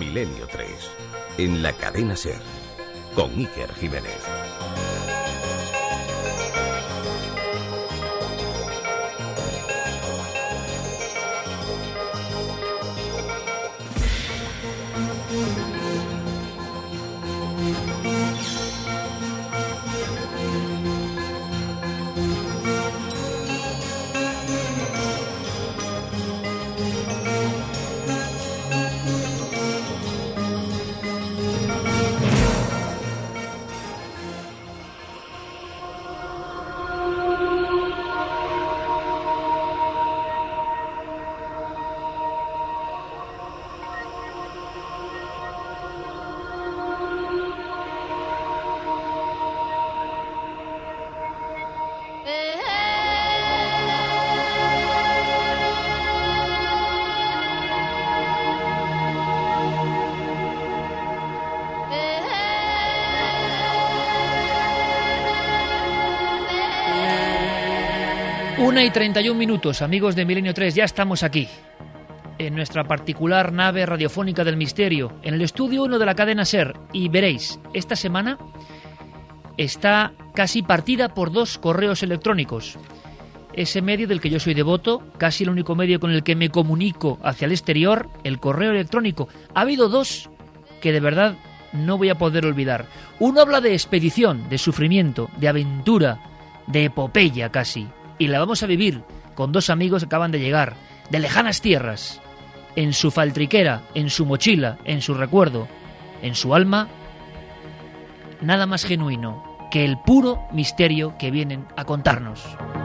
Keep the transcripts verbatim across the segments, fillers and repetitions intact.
Milenio tres, en la cadena SER, con Iker Jiménez. Una y treinta y un minutos, amigos de Milenio tres, ya estamos aquí, en nuestra particular nave radiofónica del misterio, en el estudio uno de la cadena SER, y veréis, esta semana está casi partida por dos correos electrónicos. Ese medio del que yo soy devoto, casi el único medio con el que me comunico hacia el exterior, el correo electrónico. Ha habido dos que de verdad no voy a poder olvidar. Uno habla de expedición, de sufrimiento, de aventura, de epopeya casi. Y la vamos a vivir con dos amigos que acaban de llegar, de lejanas tierras, en su faltriquera, en su mochila, en su recuerdo, en su alma, nada más genuino que el puro misterio que vienen a contarnos.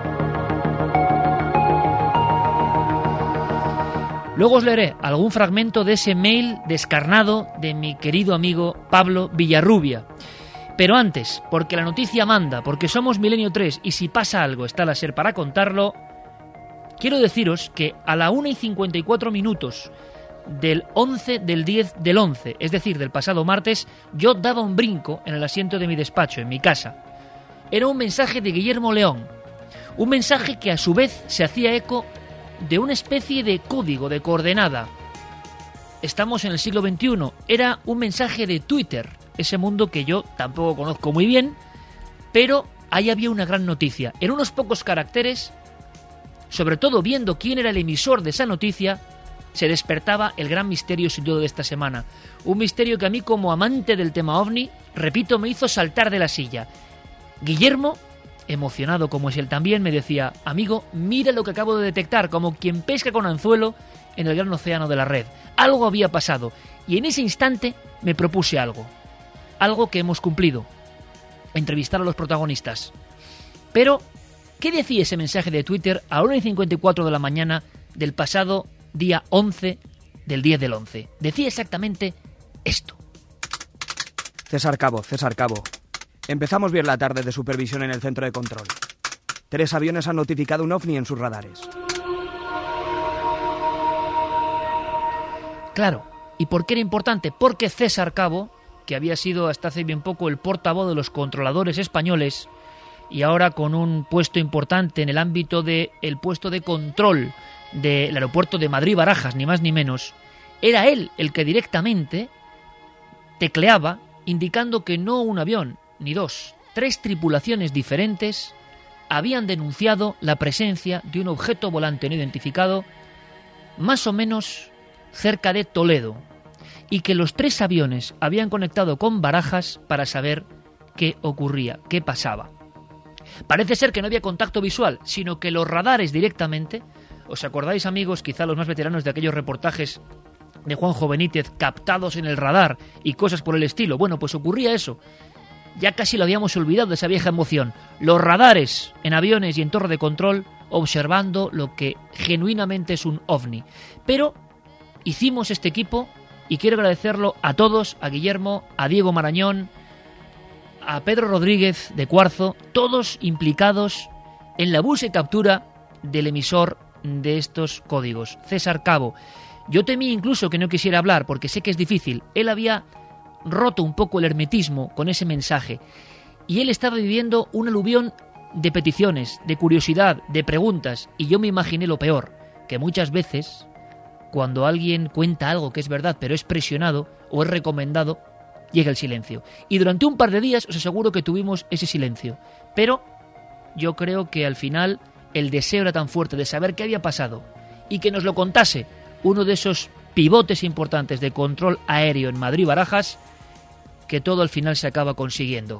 Luego os leeré algún fragmento de ese mail descarnado de mi querido amigo Pablo Villarrubia. Pero antes, porque la noticia manda, porque somos Milenio tres y si pasa algo está la SER para contarlo, quiero deciros que a la una y cincuenta y cuatro minutos del once del diez del once, es decir, del pasado martes, yo daba un brinco en el asiento de mi despacho, en mi casa. Era un mensaje de Guillermo León, un mensaje que a su vez se hacía eco de una especie de código, de coordenada. Estamos en el siglo veintiuno, era un mensaje de Twitter, ese mundo que yo tampoco conozco muy bien, pero ahí había una gran noticia. En unos pocos caracteres, sobre todo viendo quién era el emisor de esa noticia, se despertaba el gran misterio sin duda de esta semana. Un misterio que a mí, como amante del tema ovni, repito, me hizo saltar de la silla. Guillermo, emocionado como es él también, me decía: amigo, mira lo que acabo de detectar, como quien pesca con anzuelo en el gran océano de la red. Algo había pasado, y en ese instante me propuse algo. Algo que hemos cumplido, entrevistar a los protagonistas. Pero, ¿qué decía ese mensaje de Twitter a una y cincuenta y cuatro de la mañana del pasado día once del diez del once? Decía exactamente esto. César Cabo, César Cabo. Empezamos bien la tarde de supervisión en el centro de control. Tres aviones han notificado un ovni en sus radares. Claro, ¿y por qué era importante? Porque César Cabo, que había sido hasta hace bien poco el portavoz de los controladores españoles y ahora con un puesto importante en el ámbito del puesto de control del aeropuerto de Madrid-Barajas, ni más ni menos, era él el que directamente tecleaba indicando que no un avión, ni dos, tres tripulaciones diferentes habían denunciado la presencia de un objeto volante no identificado más o menos cerca de Toledo, y que los tres aviones habían conectado con Barajas para saber qué ocurría, qué pasaba. Parece ser que no había contacto visual, sino que los radares directamente... ¿Os acordáis, amigos, quizá los más veteranos de aquellos reportajes de Juanjo Benítez captados en el radar y cosas por el estilo? Bueno, pues ocurría eso. Ya casi lo habíamos olvidado de esa vieja emoción. Los radares en aviones y en torre de control observando lo que genuinamente es un ovni. Pero hicimos este equipo... Y quiero agradecerlo a todos, a Guillermo, a Diego Marañón, a Pedro Rodríguez de Cuarzo, todos implicados en la búsqueda y captura del emisor de estos códigos, César Cabo. Yo temí incluso que no quisiera hablar porque sé que es difícil. Él había roto un poco el hermetismo con ese mensaje y él estaba viviendo un aluvión de peticiones, de curiosidad, de preguntas, y yo me imaginé lo peor, que muchas veces... cuando alguien cuenta algo que es verdad, pero es presionado o es recomendado, llega el silencio. Y durante un par de días os aseguro que tuvimos ese silencio. Pero yo creo que al final el deseo era tan fuerte de saber qué había pasado y que nos lo contase uno de esos pivotes importantes de control aéreo en Madrid-Barajas, que todo al final se acaba consiguiendo.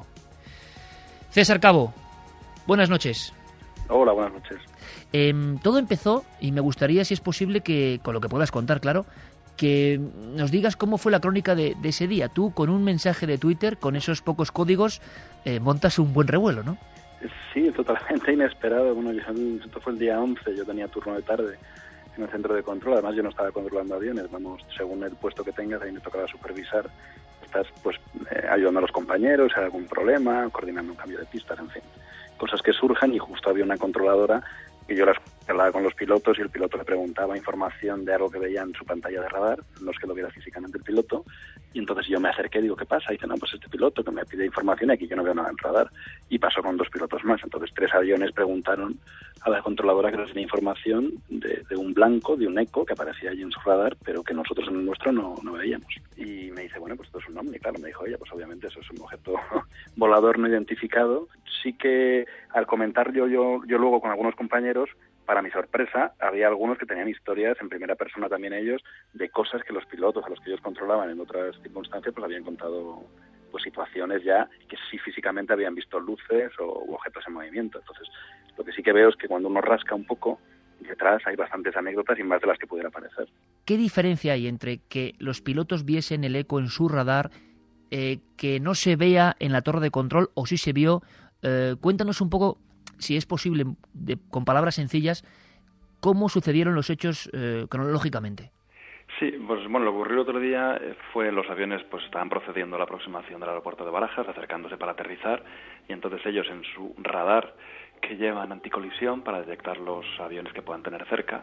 César Cabo, buenas noches. Hola, buenas noches. Eh, todo empezó, y me gustaría, si es posible, que con lo que puedas contar, claro, que nos digas cómo fue la crónica de, de ese día. Tú, con un mensaje de Twitter, con esos pocos códigos, eh, montas un buen revuelo, ¿no? Sí, totalmente inesperado. Bueno, yo, esto fue el día once, yo tenía turno de tarde en el centro de control. Además, yo no estaba controlando aviones. Vamos, según el puesto que tengas, ahí me tocaba supervisar. Estás, pues, eh, ayudando a los compañeros, si hay algún problema, coordinando un cambio de pistas, en fin. Cosas que surjan, y justo había una controladora que yo las hablaba con los pilotos y el piloto le preguntaba información de algo que veía en su pantalla de radar, no es que lo viera físicamente el piloto, y entonces yo me acerqué y digo, ¿qué pasa? Y dice, no, pues este piloto que me pide información y aquí yo no veo nada en radar, y pasó con dos pilotos más. Entonces tres aviones preguntaron a la controladora que les diera información de, de un blanco, de un eco que aparecía allí en su radar, pero que nosotros en el nuestro no, no veíamos. Y me dice, bueno, pues esto es un ovni. Claro, me dijo ella, pues obviamente eso es un objeto volador no identificado. Sí que al comentar yo, yo, yo luego con algunos compañeros, para mi sorpresa, había algunos que tenían historias en primera persona también ellos, de cosas que los pilotos a los que ellos controlaban en otras circunstancias pues habían contado, pues situaciones ya que sí físicamente habían visto luces o u objetos en movimiento. Entonces, lo que sí que veo es que cuando uno rasca un poco, detrás hay bastantes anécdotas y más de las que pudiera parecer. ¿Qué diferencia hay entre que los pilotos viesen el eco en su radar, eh, que no se vea en la torre de control, o si se vio? Eh, cuéntanos un poco, si es posible, de, con palabras sencillas, cómo sucedieron los hechos eh, cronológicamente. Sí, pues bueno, lo que ocurrió el otro día fue los aviones pues estaban procediendo a la aproximación del aeropuerto de Barajas, acercándose para aterrizar, y entonces ellos en su radar que llevan anticolisión para detectar los aviones que puedan tener cerca,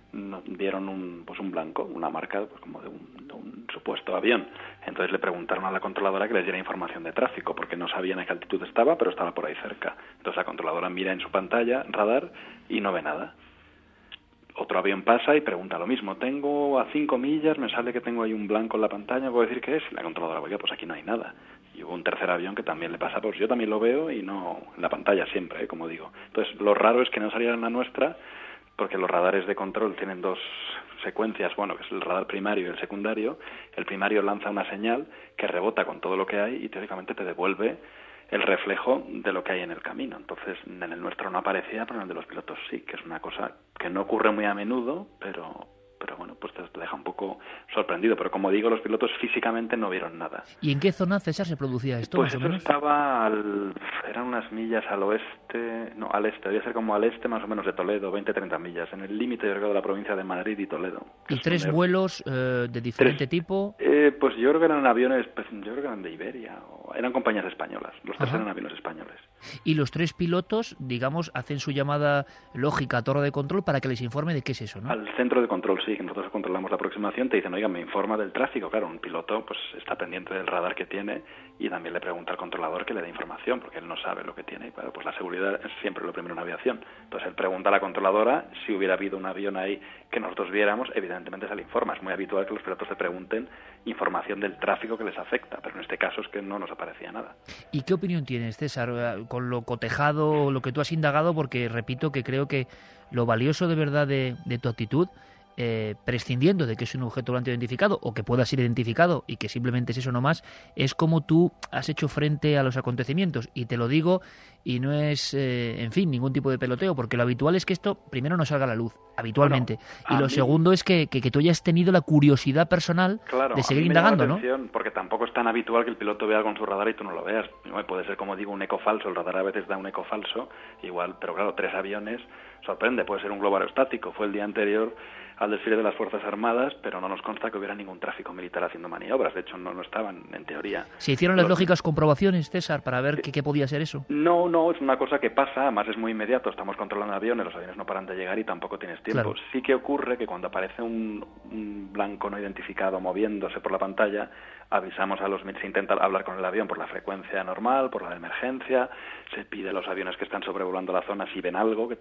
vieron un pues un blanco, una marca pues como de un, de un supuesto avión. Entonces le preguntaron a la controladora que les diera información de tráfico, porque no sabían a qué altitud estaba, pero estaba por ahí cerca. Entonces la controladora mira en su pantalla, radar, y no ve nada. Otro avión pasa y pregunta lo mismo. Tengo a cinco millas, me sale que tengo ahí un blanco en la pantalla, ¿puedo decir qué es? Y la controladora, oiga, pues aquí no hay nada. Y hubo un tercer avión que también le pasa, pues yo también lo veo y no en la pantalla siempre, ¿eh? Como digo. Entonces lo raro es que no saliera en la nuestra, porque los radares de control tienen dos secuencias, bueno, que es el radar primario y el secundario. El primario lanza una señal que rebota con todo lo que hay y teóricamente te devuelve el reflejo de lo que hay en el camino. Entonces, en el nuestro no aparecía, pero en el de los pilotos sí, que es una cosa que no ocurre muy a menudo, pero pero bueno, pues te, te deja un poco sorprendido. Pero como digo, los pilotos físicamente no vieron nada. ¿Y en qué zona, César, se producía esto? Pues más o eso menos estaba, al, eran unas millas al oeste, no, al este, debía ser como al este más o menos de Toledo, veinte a treinta millas, en el límite, yo creo, de la provincia de Madrid y Toledo. ¿Y tres donde, vuelos eh, de diferente tres, tipo? Eh, pues yo creo que eran aviones, pues, yo creo que eran de Iberia, o eran compañías españolas, los tres Ajá. eran aviones españoles. Y los tres pilotos, digamos, hacen su llamada lógica a torre de control para que les informe de qué es eso, ¿no? Al centro de control, sí, que nosotros controlamos la aproximación, te dicen, oiga, me informa del tráfico. Claro, un piloto pues está pendiente del radar que tiene y también le pregunta al controlador que le dé información, porque él no sabe lo que tiene. Y bueno, pues la seguridad es siempre lo primero en aviación. Entonces él pregunta a la controladora si hubiera habido un avión ahí que nosotros viéramos, evidentemente se le informa. Es muy habitual que los pilotos le pregunten información del tráfico que les afecta, pero en este caso es que no nos aparecía nada. ¿Y qué opinión tienes, César, con lo cotejado, lo que tú has indagado? Porque repito que creo que lo valioso de verdad de, de tu actitud, eh, prescindiendo de que es un objeto volante identificado o que pueda ser identificado y que simplemente es eso nomás, es como tú has hecho frente a los acontecimientos. Y te lo digo, y no es, eh, en fin, ningún tipo de peloteo, porque lo habitual es que esto primero no salga a la luz, habitualmente. Bueno, y lo mí... segundo es que, que, que tú hayas tenido la curiosidad personal claro, de seguir a mí me indagando, llama la atención, ¿no? Porque tampoco es tan habitual que el piloto vea con su radar y tú no lo veas. Puede ser, como digo, un eco falso. El radar a veces da un eco falso, igual, pero claro, tres aviones sorprende. Puede ser un globo aerostático. Fue el día anterior al desfile de las Fuerzas Armadas, pero no nos consta que hubiera ningún tráfico militar haciendo maniobras. De hecho, no, no estaban, en teoría. ¿Se hicieron las lógicas comprobaciones, César, para ver qué, qué podía ser eso? No, no, es una cosa que pasa, además es muy inmediato. Estamos controlando aviones, los aviones no paran de llegar y tampoco tienes tiempo. Claro. Sí que ocurre que cuando aparece un, un blanco no identificado moviéndose por la pantalla, avisamos a los... Se intenta hablar con el avión por la frecuencia normal, por la de emergencia, se pide a los aviones que están sobrevolando la zona si ven algo, que te den información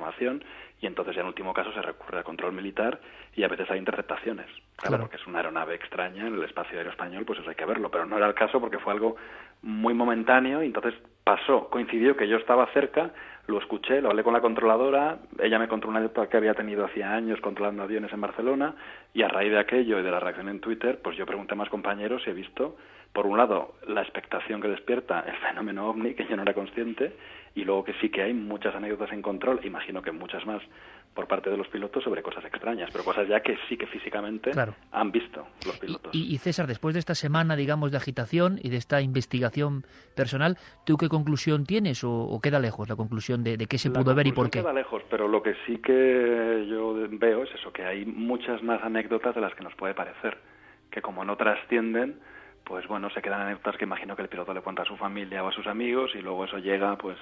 información, y entonces ya en último caso se recurre al control militar y a veces hay interceptaciones. Claro, Claro. porque es una aeronave extraña en el espacio aéreo español, pues eso hay que verlo, pero no era el caso porque fue algo muy momentáneo y entonces pasó, coincidió que yo estaba cerca, lo escuché, lo hablé con la controladora, ella me contó una anécdota que había tenido hacía años controlando aviones en Barcelona, y a raíz de aquello y de la reacción en Twitter, pues yo pregunté a más compañeros y he visto, por un lado, la expectación que despierta el fenómeno OVNI, que yo no era consciente, y luego que sí que hay muchas anécdotas en control, imagino que muchas más por parte de los pilotos sobre cosas extrañas, pero cosas ya que sí que físicamente Claro. han visto los pilotos. Y, y César, después de esta semana, digamos, de agitación y de esta investigación personal, ¿tú qué conclusión tienes o, o queda lejos la conclusión de, de qué se La pudo ver y por qué? conclusión queda lejos, pero lo que sí que yo veo es eso, que hay muchas más anécdotas de las que nos puede parecer, que como no trascienden, pues bueno, se quedan anécdotas que imagino que el piloto le cuenta a su familia o a sus amigos y luego eso llega pues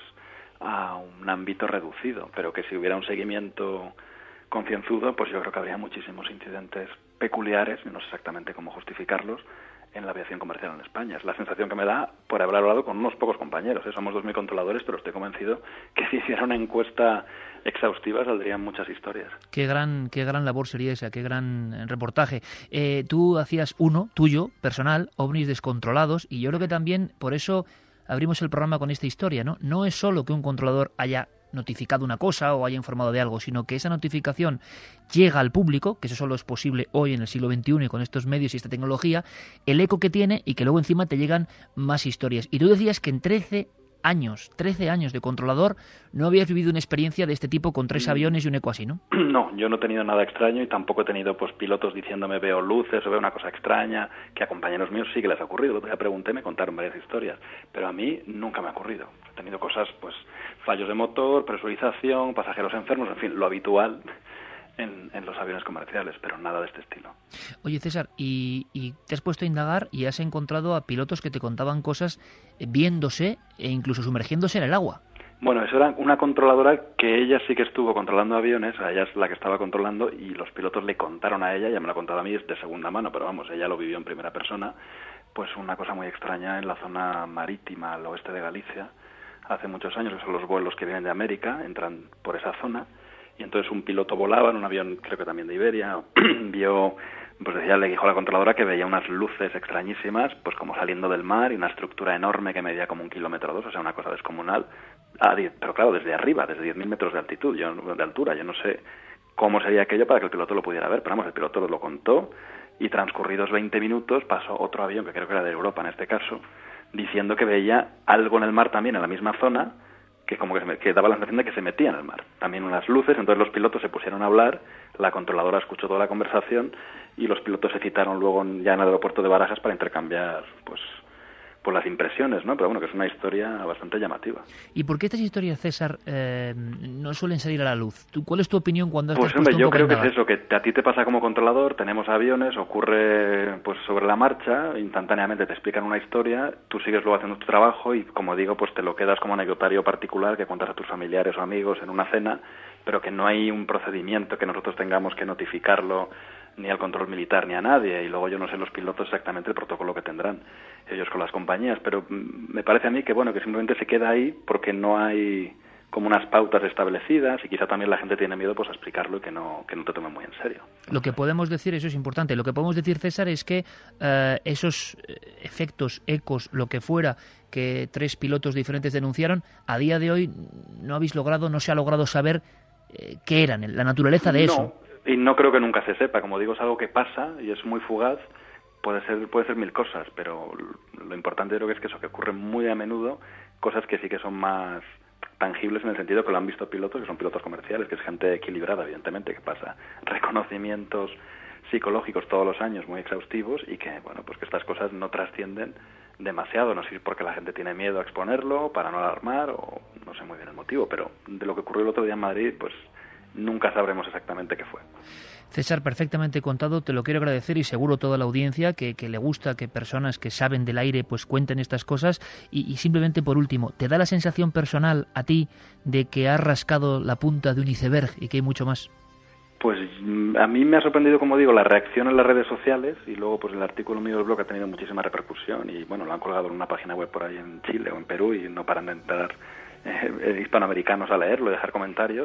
a un ámbito reducido, pero que si hubiera un seguimiento concienzudo, pues yo creo que habría muchísimos incidentes peculiares, y no sé exactamente cómo justificarlos, en la aviación comercial en España. Es la sensación que me da por haber hablado con unos pocos compañeros, ¿eh? Somos dos mil controladores, pero estoy convencido que si hiciera una encuesta exhaustiva saldrían muchas historias. Qué gran, qué gran labor sería esa, qué gran eh, reportaje. Eh, tú hacías uno, tuyo, personal, ovnis descontrolados, y yo creo que también por eso abrimos el programa con esta historia, ¿no? No es solo que un controlador haya notificado una cosa o haya informado de algo, sino que esa notificación llega al público, que eso solo es posible hoy en el siglo veintiuno y con estos medios y esta tecnología, el eco que tiene y que luego encima te llegan más historias. Y tú decías que en trece años, trece años de controlador, no habías vivido una experiencia de este tipo con tres aviones y un eco así, ¿no? No, yo no he tenido nada extraño y tampoco he tenido pues pilotos diciéndome veo luces o veo una cosa extraña, que a compañeros míos sí que les ha ocurrido. El otro día pregunté, me contaron varias historias, pero a mí nunca me ha ocurrido. He tenido cosas, pues, fallos de motor, presurización, pasajeros enfermos, en fin, lo habitual en, en los aviones comerciales, pero nada de este estilo. Oye, César, y, y te has puesto a indagar y has encontrado a pilotos que te contaban cosas eh, viéndose e incluso sumergiéndose en el agua. Bueno, eso era una controladora que ella sí que estuvo controlando aviones, ella es la que estaba controlando y los pilotos le contaron a ella, ya me lo ha contado a mí, es de segunda mano, pero vamos, ella lo vivió en primera persona, pues una cosa muy extraña en la zona marítima al oeste de Galicia, hace muchos años, que son los vuelos que vienen de América, entran por esa zona, y entonces un piloto volaba en un avión, creo que también de Iberia, vio, pues decía, le dijo a la controladora que veía unas luces extrañísimas, pues como saliendo del mar y una estructura enorme que medía como un kilómetro o dos, o sea, una cosa descomunal, ah, pero claro, desde arriba, desde diez mil metros de altitud, yo, de altura, yo no sé cómo sería aquello para que el piloto lo pudiera ver, pero vamos, el piloto lo contó y transcurridos veinte minutos pasó otro avión, que creo que era de Europa en este caso, diciendo que veía algo en el mar también, en la misma zona, que como que, se me, que daba la sensación de que se metía en el mar. También unas luces, entonces los pilotos se pusieron a hablar, la controladora escuchó toda la conversación y los pilotos se citaron luego ya en el aeropuerto de Barajas para intercambiar, pues, por las impresiones, ¿no? Pero bueno, que es una historia bastante llamativa. ¿Y por qué estas historias, César, eh, no suelen salir a la luz? ¿Tú, ¿Cuál es tu opinión cuando has Pues hombre, yo creo que es eso, que a ti te pasa como controlador, tenemos aviones, ocurre pues sobre la marcha, instantáneamente te explican una historia, tú sigues luego haciendo tu trabajo y, como digo, pues te lo quedas como anecdotario particular que cuentas a tus familiares o amigos en una cena, pero que no hay un procedimiento que nosotros tengamos que notificarlo ni al control militar ni a nadie, y luego yo no sé los pilotos exactamente el protocolo que tendrán ellos con las compañías, pero me parece a mí que bueno, que simplemente se queda ahí porque no hay como unas pautas establecidas y quizá también la gente tiene miedo pues a explicarlo y que no que no te tomen muy en serio. Lo que podemos decir, eso es importante, lo que podemos decir, César, es que eh, esos efectos, ecos, lo que fuera, que tres pilotos diferentes denunciaron, a día de hoy no habéis logrado, no se ha logrado saber eh, qué eran, la naturaleza de no, eso. Y no creo que nunca se sepa, como digo, es algo que pasa y es muy fugaz, puede ser puede ser mil cosas, pero lo importante creo que es que eso, que ocurre muy a menudo, cosas que sí que son más tangibles en el sentido que lo han visto pilotos, que son pilotos comerciales, que es gente equilibrada, evidentemente, que pasa reconocimientos psicológicos todos los años muy exhaustivos y que, bueno, pues que estas cosas no trascienden demasiado, no sé si es porque la gente tiene miedo a exponerlo, para no alarmar, o no sé muy bien el motivo, pero de lo que ocurrió el otro día en Madrid, pues nunca sabremos exactamente qué fue. César, perfectamente contado, te lo quiero agradecer y seguro toda la audiencia que, que le gusta que personas que saben del aire pues cuenten estas cosas y, y simplemente por último, ¿te da la sensación personal a ti de que has rascado la punta de un iceberg y que hay mucho más? Pues a mí me ha sorprendido, como digo, la reacción en las redes sociales y luego pues el artículo mío del blog ha tenido muchísima repercusión y bueno, lo han colgado en una página web por ahí en Chile o en Perú y no paran de entrar eh, hispanoamericanos a leerlo y dejar comentarios.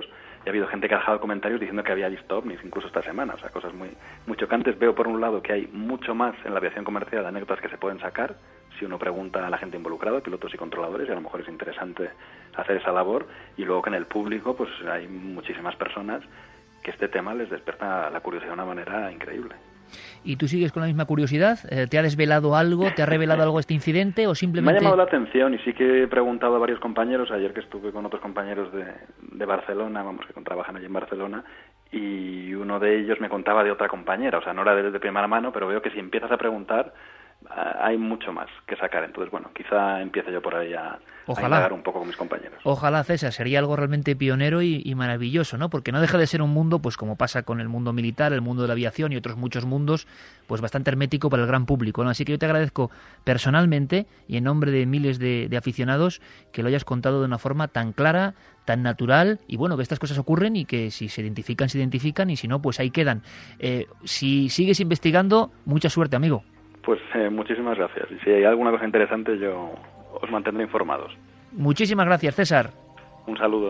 y ha habido gente que ha dejado comentarios diciendo que había visto ovnis incluso esta semana, o sea, cosas muy, muy chocantes. Veo por un lado que hay mucho más en la aviación comercial, anécdotas que se pueden sacar si uno pregunta a la gente involucrada, pilotos y controladores, y a lo mejor es interesante hacer esa labor, y luego que en el público pues hay muchísimas personas que este tema les despierta la curiosidad de una manera increíble. ¿Y tú sigues con la misma curiosidad? ¿Te ha desvelado algo? ¿Te ha revelado algo este incidente? ¿O simplemente...? Me ha llamado la atención y sí que he preguntado a varios compañeros, ayer que estuve con otros compañeros de, de Barcelona, vamos, que trabajan allí en Barcelona, y uno de ellos me contaba de otra compañera, o sea, no era de, de primera mano, pero veo que si empiezas a preguntar hay mucho más que sacar. Entonces, bueno, quizá empiece yo por ahí a, a indagar un poco con mis compañeros. Ojalá, César, sería algo realmente pionero y, y maravilloso, ¿no? Porque no deja de ser un mundo, pues como pasa con el mundo militar, el mundo de la aviación y otros muchos mundos, pues bastante hermético para el gran público, ¿no? Así que yo te agradezco personalmente y en nombre de miles de, de aficionados que lo hayas contado de una forma tan clara, tan natural, y bueno, que estas cosas ocurren y que si se identifican, se identifican, y si no, pues ahí quedan. Eh, si sigues investigando, mucha suerte, amigo. Pues eh, muchísimas gracias. Y si hay alguna cosa interesante, yo os mantendré informados. Muchísimas gracias, César. Un saludo.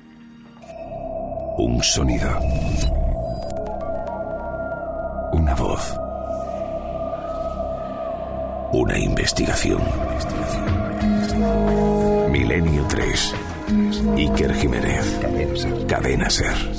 Un sonido. Una voz. Una investigación. Milenio tres. Iker Jiménez. Cadena SER.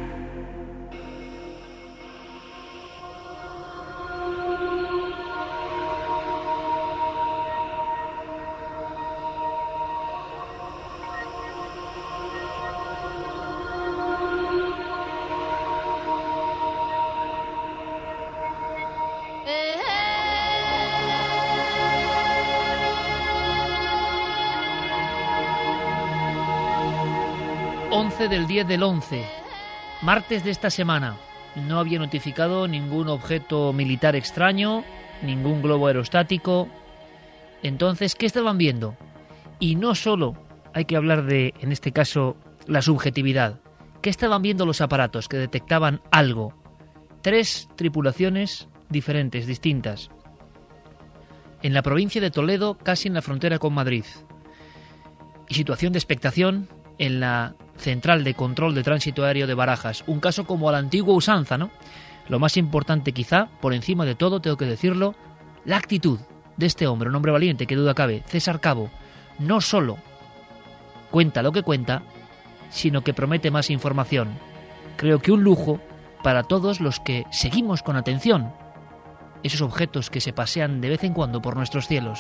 once del diez del once, martes de esta semana. No había notificado ningún objeto militar extraño, ningún globo aerostático. Entonces, ¿qué estaban viendo? Y no solo hay que hablar de, en este caso, la subjetividad. ¿Qué estaban viendo los aparatos que detectaban algo? Tres tripulaciones diferentes, distintas. En la provincia de Toledo, casi en la frontera con Madrid. Y situación de expectación en la Central de Control de Tránsito Aéreo de Barajas. Un caso como a la antigua usanza, ¿no? Lo más importante quizá, por encima de todo, tengo que decirlo, la actitud de este hombre, un hombre valiente, que duda cabe, César Cabo. No solo cuenta lo que cuenta, sino que promete más información. Creo que un lujo para todos los que seguimos con atención esos objetos que se pasean de vez en cuando por nuestros cielos.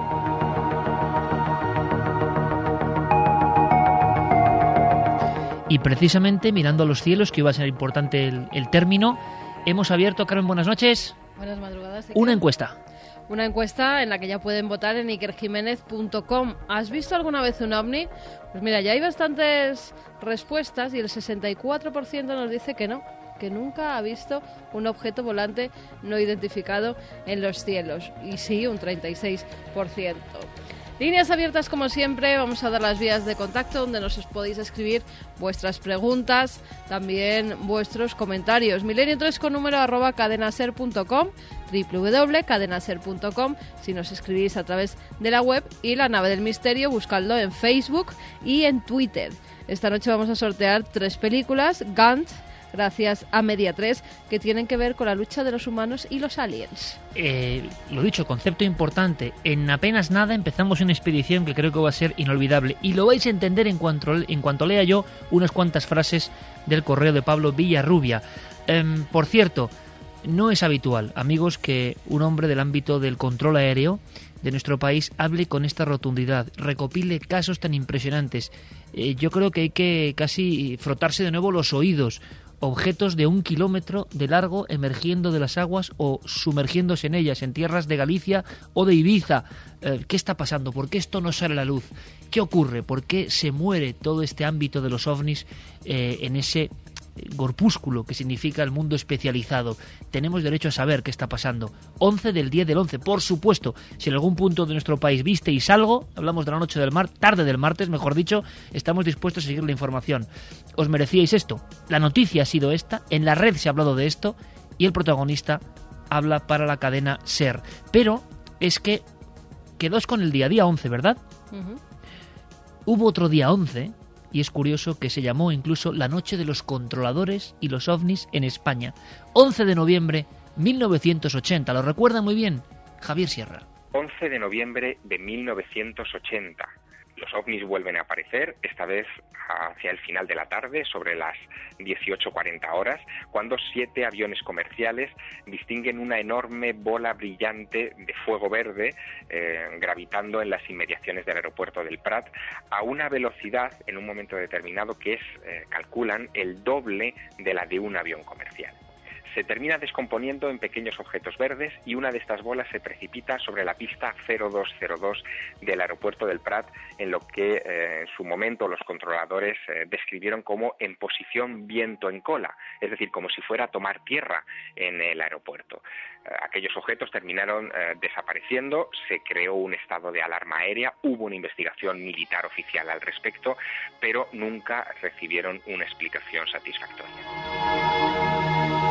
Y precisamente mirando a los cielos, que iba a ser importante el, el término, hemos abierto, Carmen, buenas noches, buenas madrugadas, una encuesta. Una encuesta en la que ya pueden votar en iker jiménez punto com. ¿Has visto alguna vez un ovni? Pues mira, ya hay bastantes respuestas y el sesenta y cuatro por ciento nos dice que no, que nunca ha visto un objeto volante no identificado en los cielos. Y sí, un treinta y seis por ciento. Líneas abiertas como siempre, vamos a dar las vías de contacto donde nos podéis escribir vuestras preguntas, también vuestros comentarios. Milenio tres con número arroba cadenaser punto com, doble u doble u doble u punto cadenaser punto com, si nos escribís a través de la web, y La Nave del Misterio, buscadlo en Facebook y en Twitter. Esta noche vamos a sortear tres películas, Gant, gracias a Media tres, que tienen que ver con la lucha de los humanos y los aliens. Eh, lo dicho, concepto importante. En apenas nada empezamos una expedición que creo que va a ser inolvidable. Y lo vais a entender en cuanto, en cuanto lea yo unas cuantas frases del correo de Pablo Villarrubia. Eh, por cierto, no es habitual, amigos, que un hombre del ámbito del control aéreo de nuestro país hable con esta rotundidad, recopile casos tan impresionantes. Eh, yo creo que hay que casi frotarse de nuevo los oídos. Objetos de un kilómetro de largo emergiendo de las aguas o sumergiéndose en ellas, en tierras de Galicia o de Ibiza. Eh, ¿Qué está pasando? ¿Por qué esto no sale a la luz? ¿Qué ocurre? ¿Por qué se muere todo este ámbito de los ovnis eh, en ese corpúsculo que significa el mundo especializado? Tenemos derecho a saber qué está pasando. once del diez del once, por supuesto. Si en algún punto de nuestro país visteis algo, hablamos de la noche del mar, tarde del martes, mejor dicho, estamos dispuestos a seguir la información. Os merecíais esto. La noticia ha sido esta, en la red se ha hablado de esto y el protagonista habla para la cadena SER. Pero es que quedós con el día, día once, ¿verdad? Uh-huh. Hubo otro día once y es curioso que se llamó incluso la noche de los controladores y los ovnis en España. once de noviembre de mil novecientos ochenta, ¿lo recuerda muy bien Javier Sierra? once de noviembre de mil novecientos ochenta. Los ovnis vuelven a aparecer, esta vez hacia el final de la tarde, sobre las dieciocho cuarenta horas, cuando siete aviones comerciales distinguen una enorme bola brillante de fuego verde eh, gravitando en las inmediaciones del aeropuerto del Prat a una velocidad, en un momento determinado, que es, eh, calculan, el doble de la de un avión comercial. Se termina descomponiendo en pequeños objetos verdes y una de estas bolas se precipita sobre la pista cero dos cero dos del aeropuerto del Prat, en lo que eh, en su momento los controladores eh, describieron como en posición viento en cola, es decir, como si fuera a tomar tierra en el aeropuerto. Eh, aquellos objetos terminaron eh, desapareciendo, se creó un estado de alarma aérea, hubo una investigación militar oficial al respecto, pero nunca recibieron una explicación satisfactoria.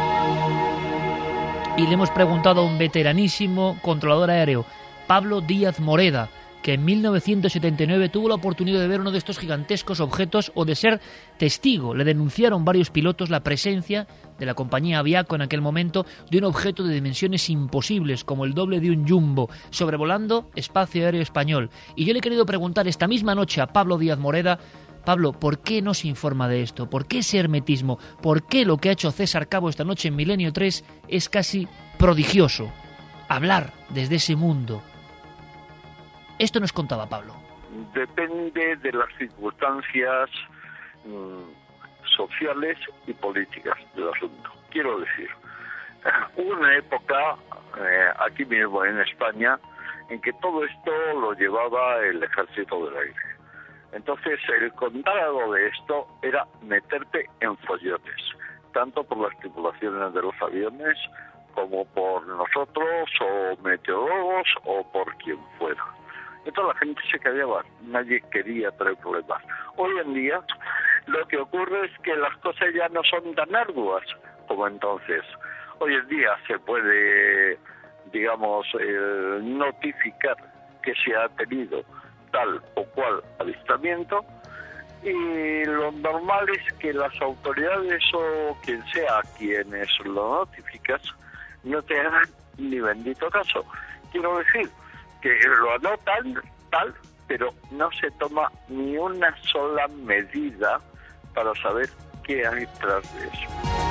Y le hemos preguntado a un veteranísimo controlador aéreo, Pablo Díaz Moreda, que en mil novecientos setenta y nueve tuvo la oportunidad de ver uno de estos gigantescos objetos o de ser testigo. Le denunciaron varios pilotos la presencia de la compañía Aviaco en aquel momento de un objeto de dimensiones imposibles, como el doble de un jumbo, sobrevolando espacio aéreo español. Y yo le he querido preguntar esta misma noche a Pablo Díaz Moreda, Pablo, ¿por qué no se informa de esto? ¿Por qué ese hermetismo? ¿Por qué lo que ha hecho César Cabo esta noche en Milenio tres es casi prodigioso? Hablar desde ese mundo. Esto nos contaba Pablo. Depende de las circunstancias mmm, sociales y políticas del asunto. Quiero decir, hubo una época eh, aquí mismo en España en que todo esto lo llevaba el Ejército del Aire. Entonces, el contar algo de esto era meterte en follones, tanto por las tripulaciones de los aviones como por nosotros, o meteorólogos, o por quien fuera. Entonces la gente se callaba, nadie quería traer problemas. Hoy en día, lo que ocurre es que las cosas ya no son tan arduas como entonces. Hoy en día se puede, digamos, eh, notificar que se ha tenido tal o cual avistamiento, y lo normal es que las autoridades o quien sea quienes lo notificas no te hagan ni bendito caso. Quiero decir que lo anotan tal, pero no se toma ni una sola medida para saber qué hay tras de eso.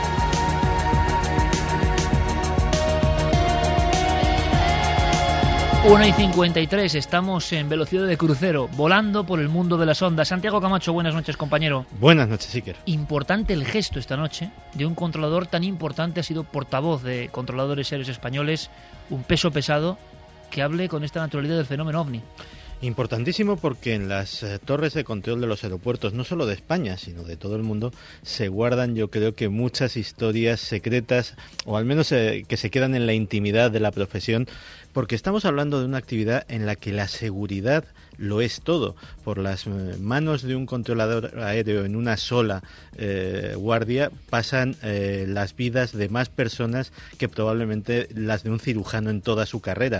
una y cincuenta y tres, estamos en velocidad de crucero, volando por el mundo de las ondas. Santiago Camacho, buenas noches, compañero. Buenas noches, Iker. Importante el gesto esta noche de un controlador tan importante, ha sido portavoz de controladores aéreos españoles, un peso pesado, que hable con esta naturalidad del fenómeno ovni. Importantísimo, porque en las eh, torres de control de los aeropuertos, no solo de España, sino de todo el mundo, se guardan, yo creo que muchas historias secretas, o al menos eh, que se quedan en la intimidad de la profesión, porque estamos hablando de una actividad en la que la seguridad lo es todo. Por las manos de un controlador aéreo en una sola eh, guardia pasan eh, las vidas de más personas que probablemente las de un cirujano en toda su carrera.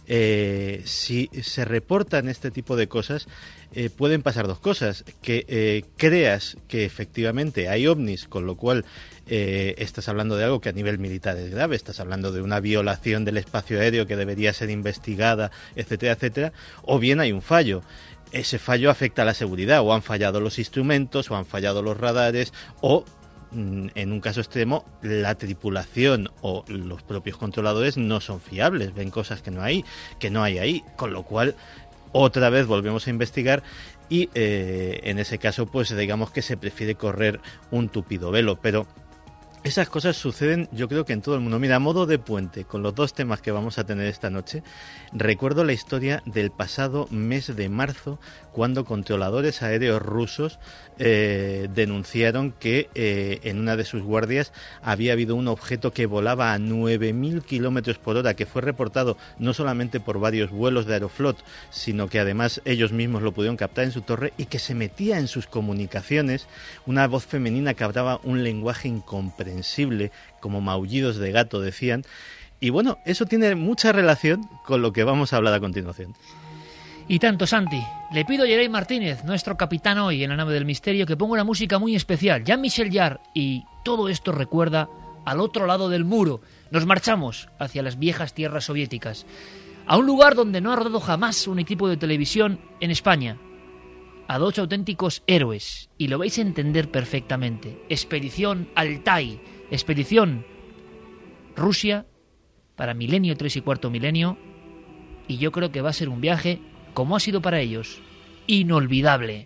Eh, si se reportan este tipo de cosas, eh, pueden pasar dos cosas: que eh, creas que efectivamente hay ovnis, con lo cual eh, estás hablando de algo que a nivel militar es grave, estás hablando de una violación del espacio aéreo que debería ser investigada, etcétera, etcétera, o bien hay un fallo. Ese fallo afecta a la seguridad, o han fallado los instrumentos, o han fallado los radares, o en un caso extremo, la tripulación o los propios controladores no son fiables, ven cosas que no hay, que no hay ahí, con lo cual otra vez volvemos a investigar y eh, en ese caso pues digamos que se prefiere correr un tupido velo, pero esas cosas suceden, yo creo que en todo el mundo. Mira, a modo de puente, con los dos temas que vamos a tener esta noche, recuerdo la historia del pasado mes de marzo, cuando controladores aéreos rusos eh, denunciaron que eh, en una de sus guardias había habido un objeto que volaba a nueve mil kilómetros por hora, que fue reportado no solamente por varios vuelos de Aeroflot, sino que además ellos mismos lo pudieron captar en su torre, y que se metía en sus comunicaciones una voz femenina que hablaba un lenguaje incomprensible, como maullidos de gato, decían. Y bueno, eso tiene mucha relación con lo que vamos a hablar a continuación. Y tanto, Santi. Le pido a Yerey Martínez, nuestro capitán hoy en la nave del misterio, que ponga una música muy especial, Jean-Michel Jarre, y todo esto recuerda al otro lado del muro. Nos marchamos hacia las viejas tierras soviéticas, a un lugar donde no ha rodado jamás un equipo de televisión en España, a dos auténticos héroes, y lo vais a entender perfectamente. Expedición Altai, expedición Rusia para milenio tres y cuarto milenio, y yo creo que va a ser un viaje, como ha sido para ellos, inolvidable.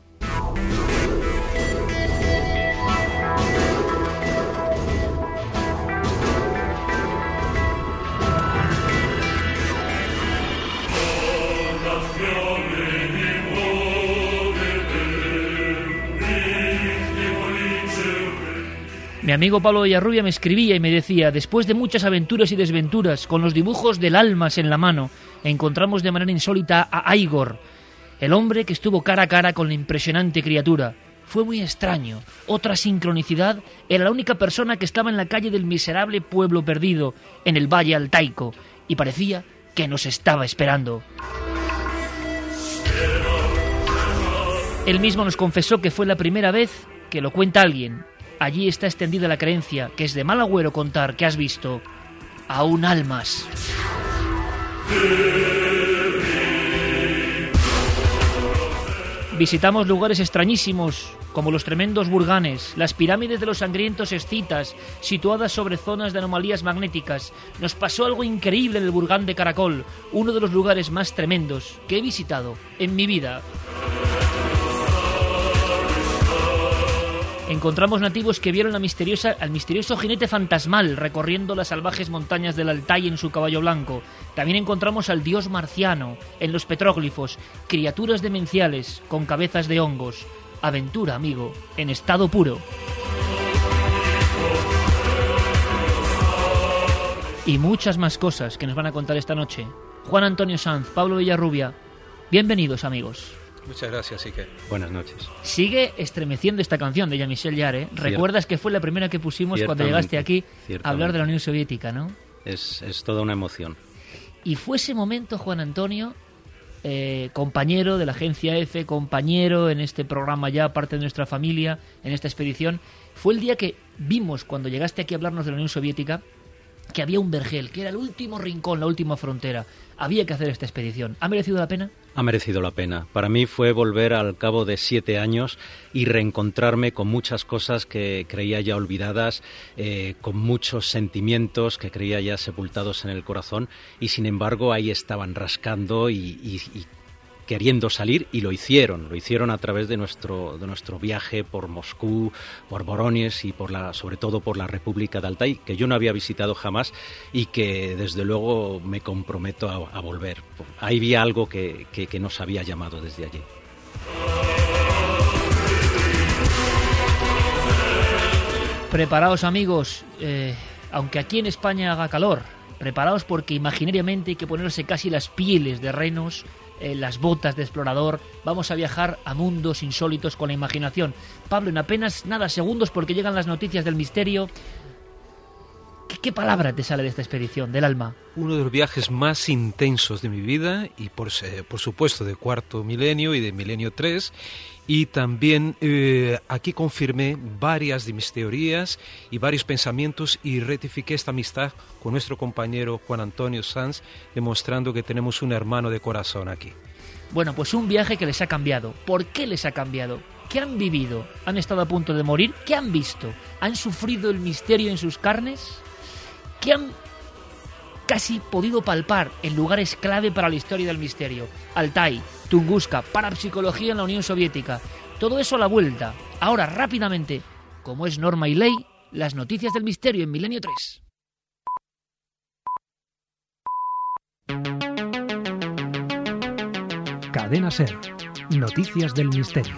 Mi amigo Pablo Villarrubia me escribía y me decía: después de muchas aventuras y desventuras, con los dibujos del Almas en la mano, encontramos de manera insólita a Igor, el hombre que estuvo cara a cara con la impresionante criatura. Fue muy extraño. Otra sincronicidad: era la única persona que estaba en la calle del miserable pueblo perdido, en el Valle Altaico, y parecía que nos estaba esperando. Él mismo nos confesó que fue la primera vez que lo cuenta alguien. Allí está extendida la creencia, que es de mal agüero contar que has visto a un Almas. Visitamos lugares extrañísimos, como los tremendos Burganes, las pirámides de los sangrientos escitas, situadas sobre zonas de anomalías magnéticas. Nos pasó algo increíble en el Burgán de Caracol, uno de los lugares más tremendos que he visitado en mi vida. Encontramos nativos que vieron la misteriosa, al misterioso jinete fantasmal recorriendo las salvajes montañas del Altai en su caballo blanco. También encontramos al dios marciano en los petróglifos, criaturas demenciales con cabezas de hongos. Aventura, amigo, en estado puro. Y muchas más cosas que nos van a contar esta noche. Juan Antonio Sanz, Pablo Villarrubia, bienvenidos, amigos. Muchas gracias, Iker. Buenas noches. Sigue estremeciendo esta canción de Jean-Michel Jarre. ¿Recuerdas que fue la primera que pusimos cuando llegaste aquí a hablar de la Unión Soviética, no? Es, es toda una emoción. Y fue ese momento, Juan Antonio, eh, compañero de la agencia EFE, compañero en este programa ya, parte de nuestra familia, en esta expedición, fue el día que vimos, cuando llegaste aquí a hablarnos de la Unión Soviética, que había un vergel, que era el último rincón, la última frontera. Había que hacer esta expedición. ¿Ha merecido la pena? Ha merecido la pena. Para mí fue volver al cabo de siete años y reencontrarme con muchas cosas que creía ya olvidadas, eh, con muchos sentimientos que creía ya sepultados en el corazón, y sin embargo ahí estaban rascando y, y, y queriendo salir, y lo hicieron, lo hicieron a través de nuestro de nuestro viaje por Moscú, por Vorónezh y por la sobre todo por la República de Altai, que yo no había visitado jamás y que desde luego me comprometo a, a volver. Ahí había algo que, que, que nos había llamado desde allí. Preparaos, amigos, eh, aunque aquí en España haga calor, preparaos porque imaginariamente hay que ponerse casi las pieles de renos, Eh, las botas de explorador. Vamos a viajar a mundos insólitos con la imaginación. Pablo, en apenas nada segundos, porque llegan las noticias del misterio. ¿Qué, qué palabra te sale de esta expedición, del alma? Uno de los viajes más intensos de mi vida, y por, por supuesto de cuarto milenio y de milenio tres. Y también eh, aquí confirmé varias de mis teorías y varios pensamientos, y rectifiqué esta amistad con nuestro compañero Juan Antonio Sanz, demostrando que tenemos un hermano de corazón aquí. Bueno, pues un viaje que les ha cambiado. ¿Por qué les ha cambiado? ¿Qué han vivido? ¿Han estado a punto de morir? ¿Qué han visto? ¿Han sufrido el misterio en sus carnes? ¿Qué han casi podido palpar en lugares clave para la historia del misterio? Altai, Tunguska, parapsicología en la Unión Soviética. Todo eso a la vuelta. Ahora, rápidamente, como es norma y ley, las noticias del misterio en Milenio tres. Cadena SER. Noticias del misterio.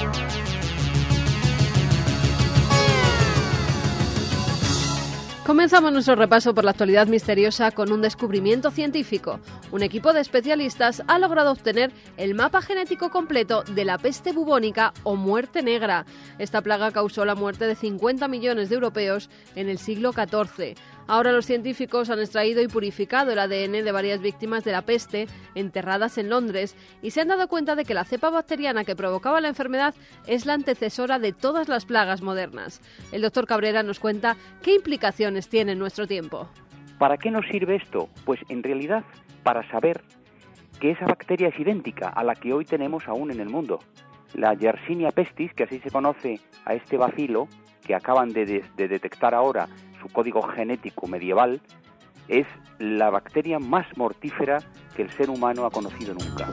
Comenzamos nuestro repaso por la actualidad misteriosa con un descubrimiento científico. Un equipo de especialistas ha logrado obtener el mapa genético completo de la peste bubónica o muerte negra. Esta plaga causó la muerte de cincuenta millones de europeos en el siglo catorce. Ahora los científicos han extraído y purificado el A D N de varias víctimas de la peste enterradas en Londres y se han dado cuenta de que la cepa bacteriana que provocaba la enfermedad es la antecesora de todas las plagas modernas. El doctor Cabrera nos cuenta qué implicaciones tiene en nuestro tiempo. ¿Para qué nos sirve esto? Pues en realidad para saber que esa bacteria es idéntica a la que hoy tenemos aún en el mundo. La Yersinia pestis, que así se conoce a este bacilo, que acaban de, de, de detectar ahora su código genético medieval, es la bacteria más mortífera que el ser humano ha conocido nunca.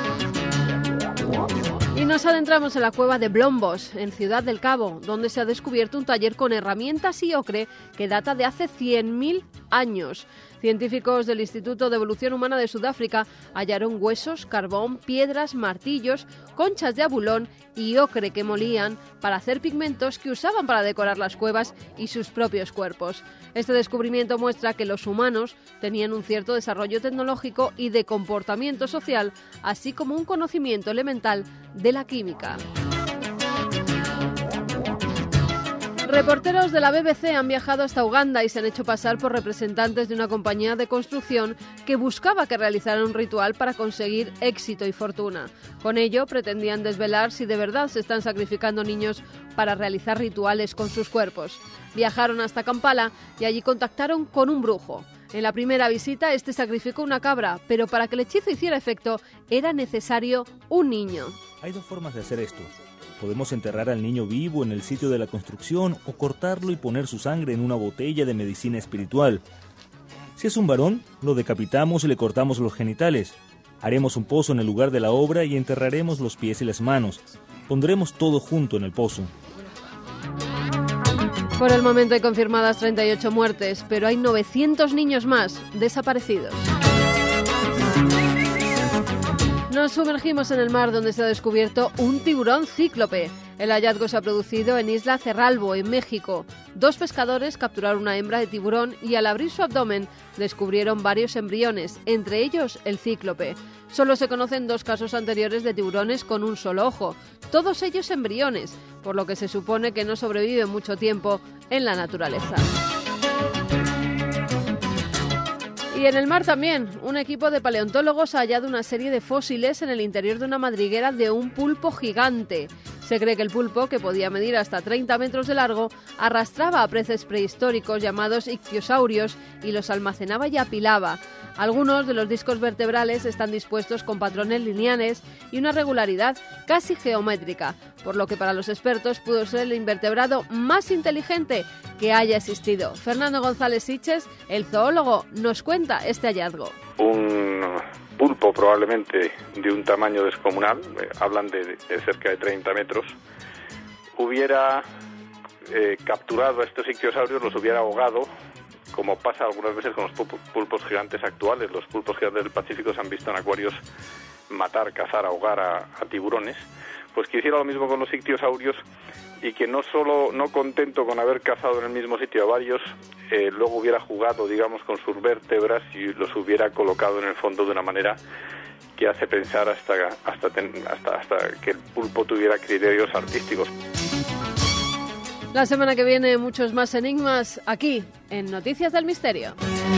Y nos adentramos en la cueva de Blombos, en Ciudad del Cabo, donde se ha descubierto un taller con herramientas y ocre que data de hace cien mil años. Científicos del Instituto de Evolución Humana de Sudáfrica hallaron huesos, carbón, piedras, martillos, conchas de abulón y ocre que molían para hacer pigmentos que usaban para decorar las cuevas y sus propios cuerpos. Este descubrimiento muestra que los humanos tenían un cierto desarrollo tecnológico y de comportamiento social, así como un conocimiento elemental de la química. Reporteros de la B B C han viajado hasta Uganda y se han hecho pasar por representantes de una compañía de construcción que buscaba que realizaran un ritual para conseguir éxito y fortuna. Con ello pretendían desvelar si de verdad se están sacrificando niños para realizar rituales con sus cuerpos. Viajaron hasta Kampala y allí contactaron con un brujo. En la primera visita este sacrificó una cabra, pero para que el hechizo hiciera efecto era necesario un niño. Hay dos formas de hacer esto. Podemos enterrar al niño vivo en el sitio de la construcción o cortarlo y poner su sangre en una botella de medicina espiritual. Si es un varón, lo decapitamos y le cortamos los genitales. Haremos un pozo en el lugar de la obra y enterraremos los pies y las manos. Pondremos todo junto en el pozo. Por el momento hay confirmadas treinta y ocho muertes, pero hay novecientos niños más desaparecidos. Nos sumergimos en el mar donde se ha descubierto un tiburón cíclope. El hallazgo se ha producido en Isla Cerralbo, en México. Dos pescadores capturaron una hembra de tiburón y al abrir su abdomen descubrieron varios embriones, entre ellos el cíclope. Solo se conocen dos casos anteriores de tiburones con un solo ojo, todos ellos embriones, por lo que se supone que no sobreviven mucho tiempo en la naturaleza. Y en el mar también, un equipo de paleontólogos ha hallado una serie de fósiles en el interior de una madriguera de un pulpo gigante. Se cree que el pulpo, que podía medir hasta treinta metros de largo, arrastraba a peces prehistóricos llamados ictiosaurios y los almacenaba y apilaba. Algunos de los discos vertebrales están dispuestos con patrones lineales y una regularidad casi geométrica, por lo que para los expertos pudo ser el invertebrado más inteligente que haya existido. Fernando González Siches, el zoólogo, nos cuenta este hallazgo. Un pulpo probablemente de un tamaño descomunal, eh, hablan de, de cerca de treinta metros, hubiera eh, capturado a estos ictiosaurios, los hubiera ahogado, como pasa algunas veces con los pulpos gigantes actuales. Los pulpos gigantes del Pacífico se han visto en acuarios matar, cazar, ahogar a, a tiburones. Pues que hiciera lo mismo con los ictiosaurios y que no solo, no contento con haber cazado en el mismo sitio a varios, eh, luego hubiera jugado, digamos, con sus vértebras y los hubiera colocado en el fondo de una manera que hace pensar hasta, hasta, ten, hasta, hasta que el pulpo tuviera criterios artísticos. La semana que viene muchos más enigmas aquí en Noticias del Misterio.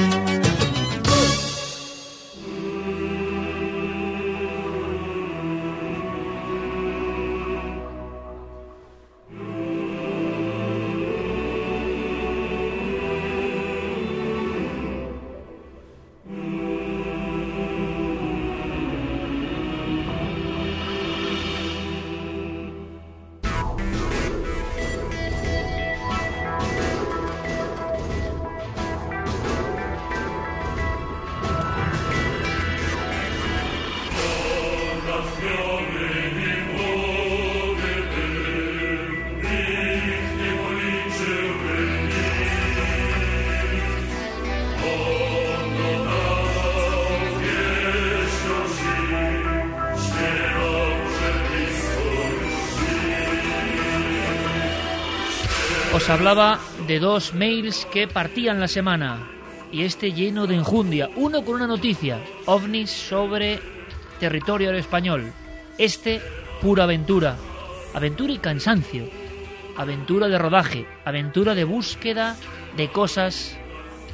Os hablaba de dos mails que partían la semana y este lleno de enjundia. Uno con una noticia, ovnis sobre territorio español. Este, pura aventura. Aventura y cansancio. Aventura de rodaje. Aventura de búsqueda de cosas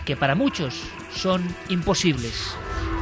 que para muchos son imposibles.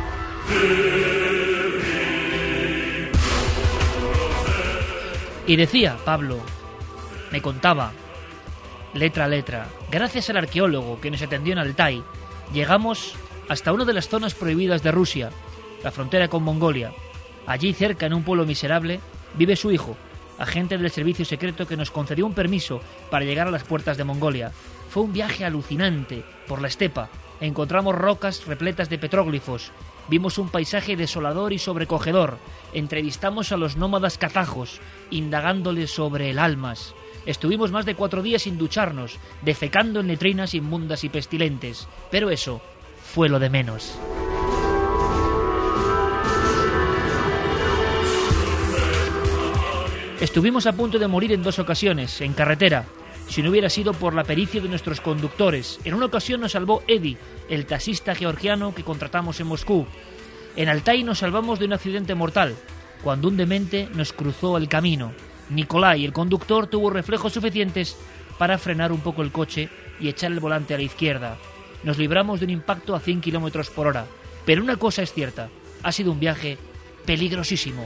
Y decía Pablo, me contaba, letra a letra, gracias al arqueólogo que nos atendió en Altai, llegamos hasta una de las zonas prohibidas de Rusia, la frontera con Mongolia. Allí cerca, en un pueblo miserable, vive su hijo, agente del servicio secreto que nos concedió un permiso para llegar a las puertas de Mongolia. Fue un viaje alucinante por la estepa. Encontramos rocas repletas de petróglifos. Vimos un paisaje desolador y sobrecogedor. Entrevistamos a los nómadas kazajos, indagándoles sobre el almas. Estuvimos más de cuatro días sin ducharnos, defecando en letrinas inmundas y pestilentes. Pero eso fue lo de menos. Estuvimos a punto de morir en dos ocasiones, en carretera, si no hubiera sido por la pericia de nuestros conductores. En una ocasión nos salvó Eddie, el taxista georgiano que contratamos en Moscú. En Altai nos salvamos de un accidente mortal, cuando un demente nos cruzó el camino. Nikolai, el conductor, tuvo reflejos suficientes para frenar un poco el coche y echar el volante a la izquierda. Nos libramos de un impacto a cien kilómetros por hora. Pero una cosa es cierta, ha sido un viaje peligrosísimo.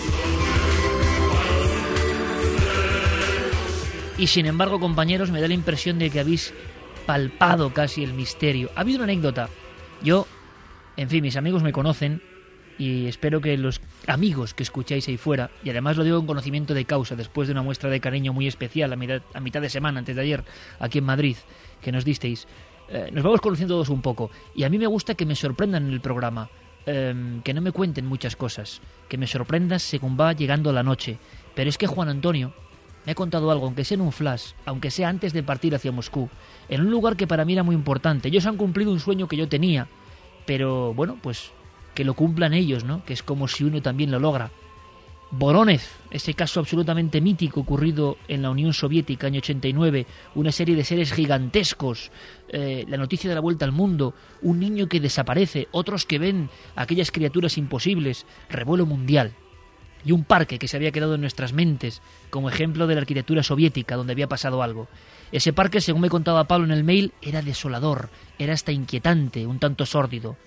Y sin embargo, compañeros, me da la impresión de que habéis palpado casi el misterio. Ha habido una anécdota. Yo, en fin, mis amigos me conocen y espero que los amigos que escucháis ahí fuera, y además lo digo en conocimiento de causa, después de una muestra de cariño muy especial a mitad, a mitad de semana, antes de ayer, aquí en Madrid, que nos disteis, eh, nos vamos conociendo todos un poco. Y a mí me gusta que me sorprendan en el programa, eh, que no me cuenten muchas cosas, que me sorprendan según va llegando la noche. Pero es que Juan Antonio me ha contado algo, aunque sea en un flash, aunque sea antes de partir hacia Moscú, en un lugar que para mí era muy importante. Ellos han cumplido un sueño que yo tenía, pero bueno, pues que lo cumplan ellos, ¿no? Que es como si uno también lo logra. Voronezh, ese caso absolutamente mítico ocurrido en la Unión Soviética, año ochenta y nueve, una serie de seres gigantescos, eh, la noticia de la vuelta al mundo, un niño que desaparece, otros que ven aquellas criaturas imposibles, revuelo mundial. Y un parque que se había quedado en nuestras mentes como ejemplo de la arquitectura soviética, donde había pasado algo. Ese parque, según me contaba Pablo en el mail, era desolador, era hasta inquietante, un tanto sórdido.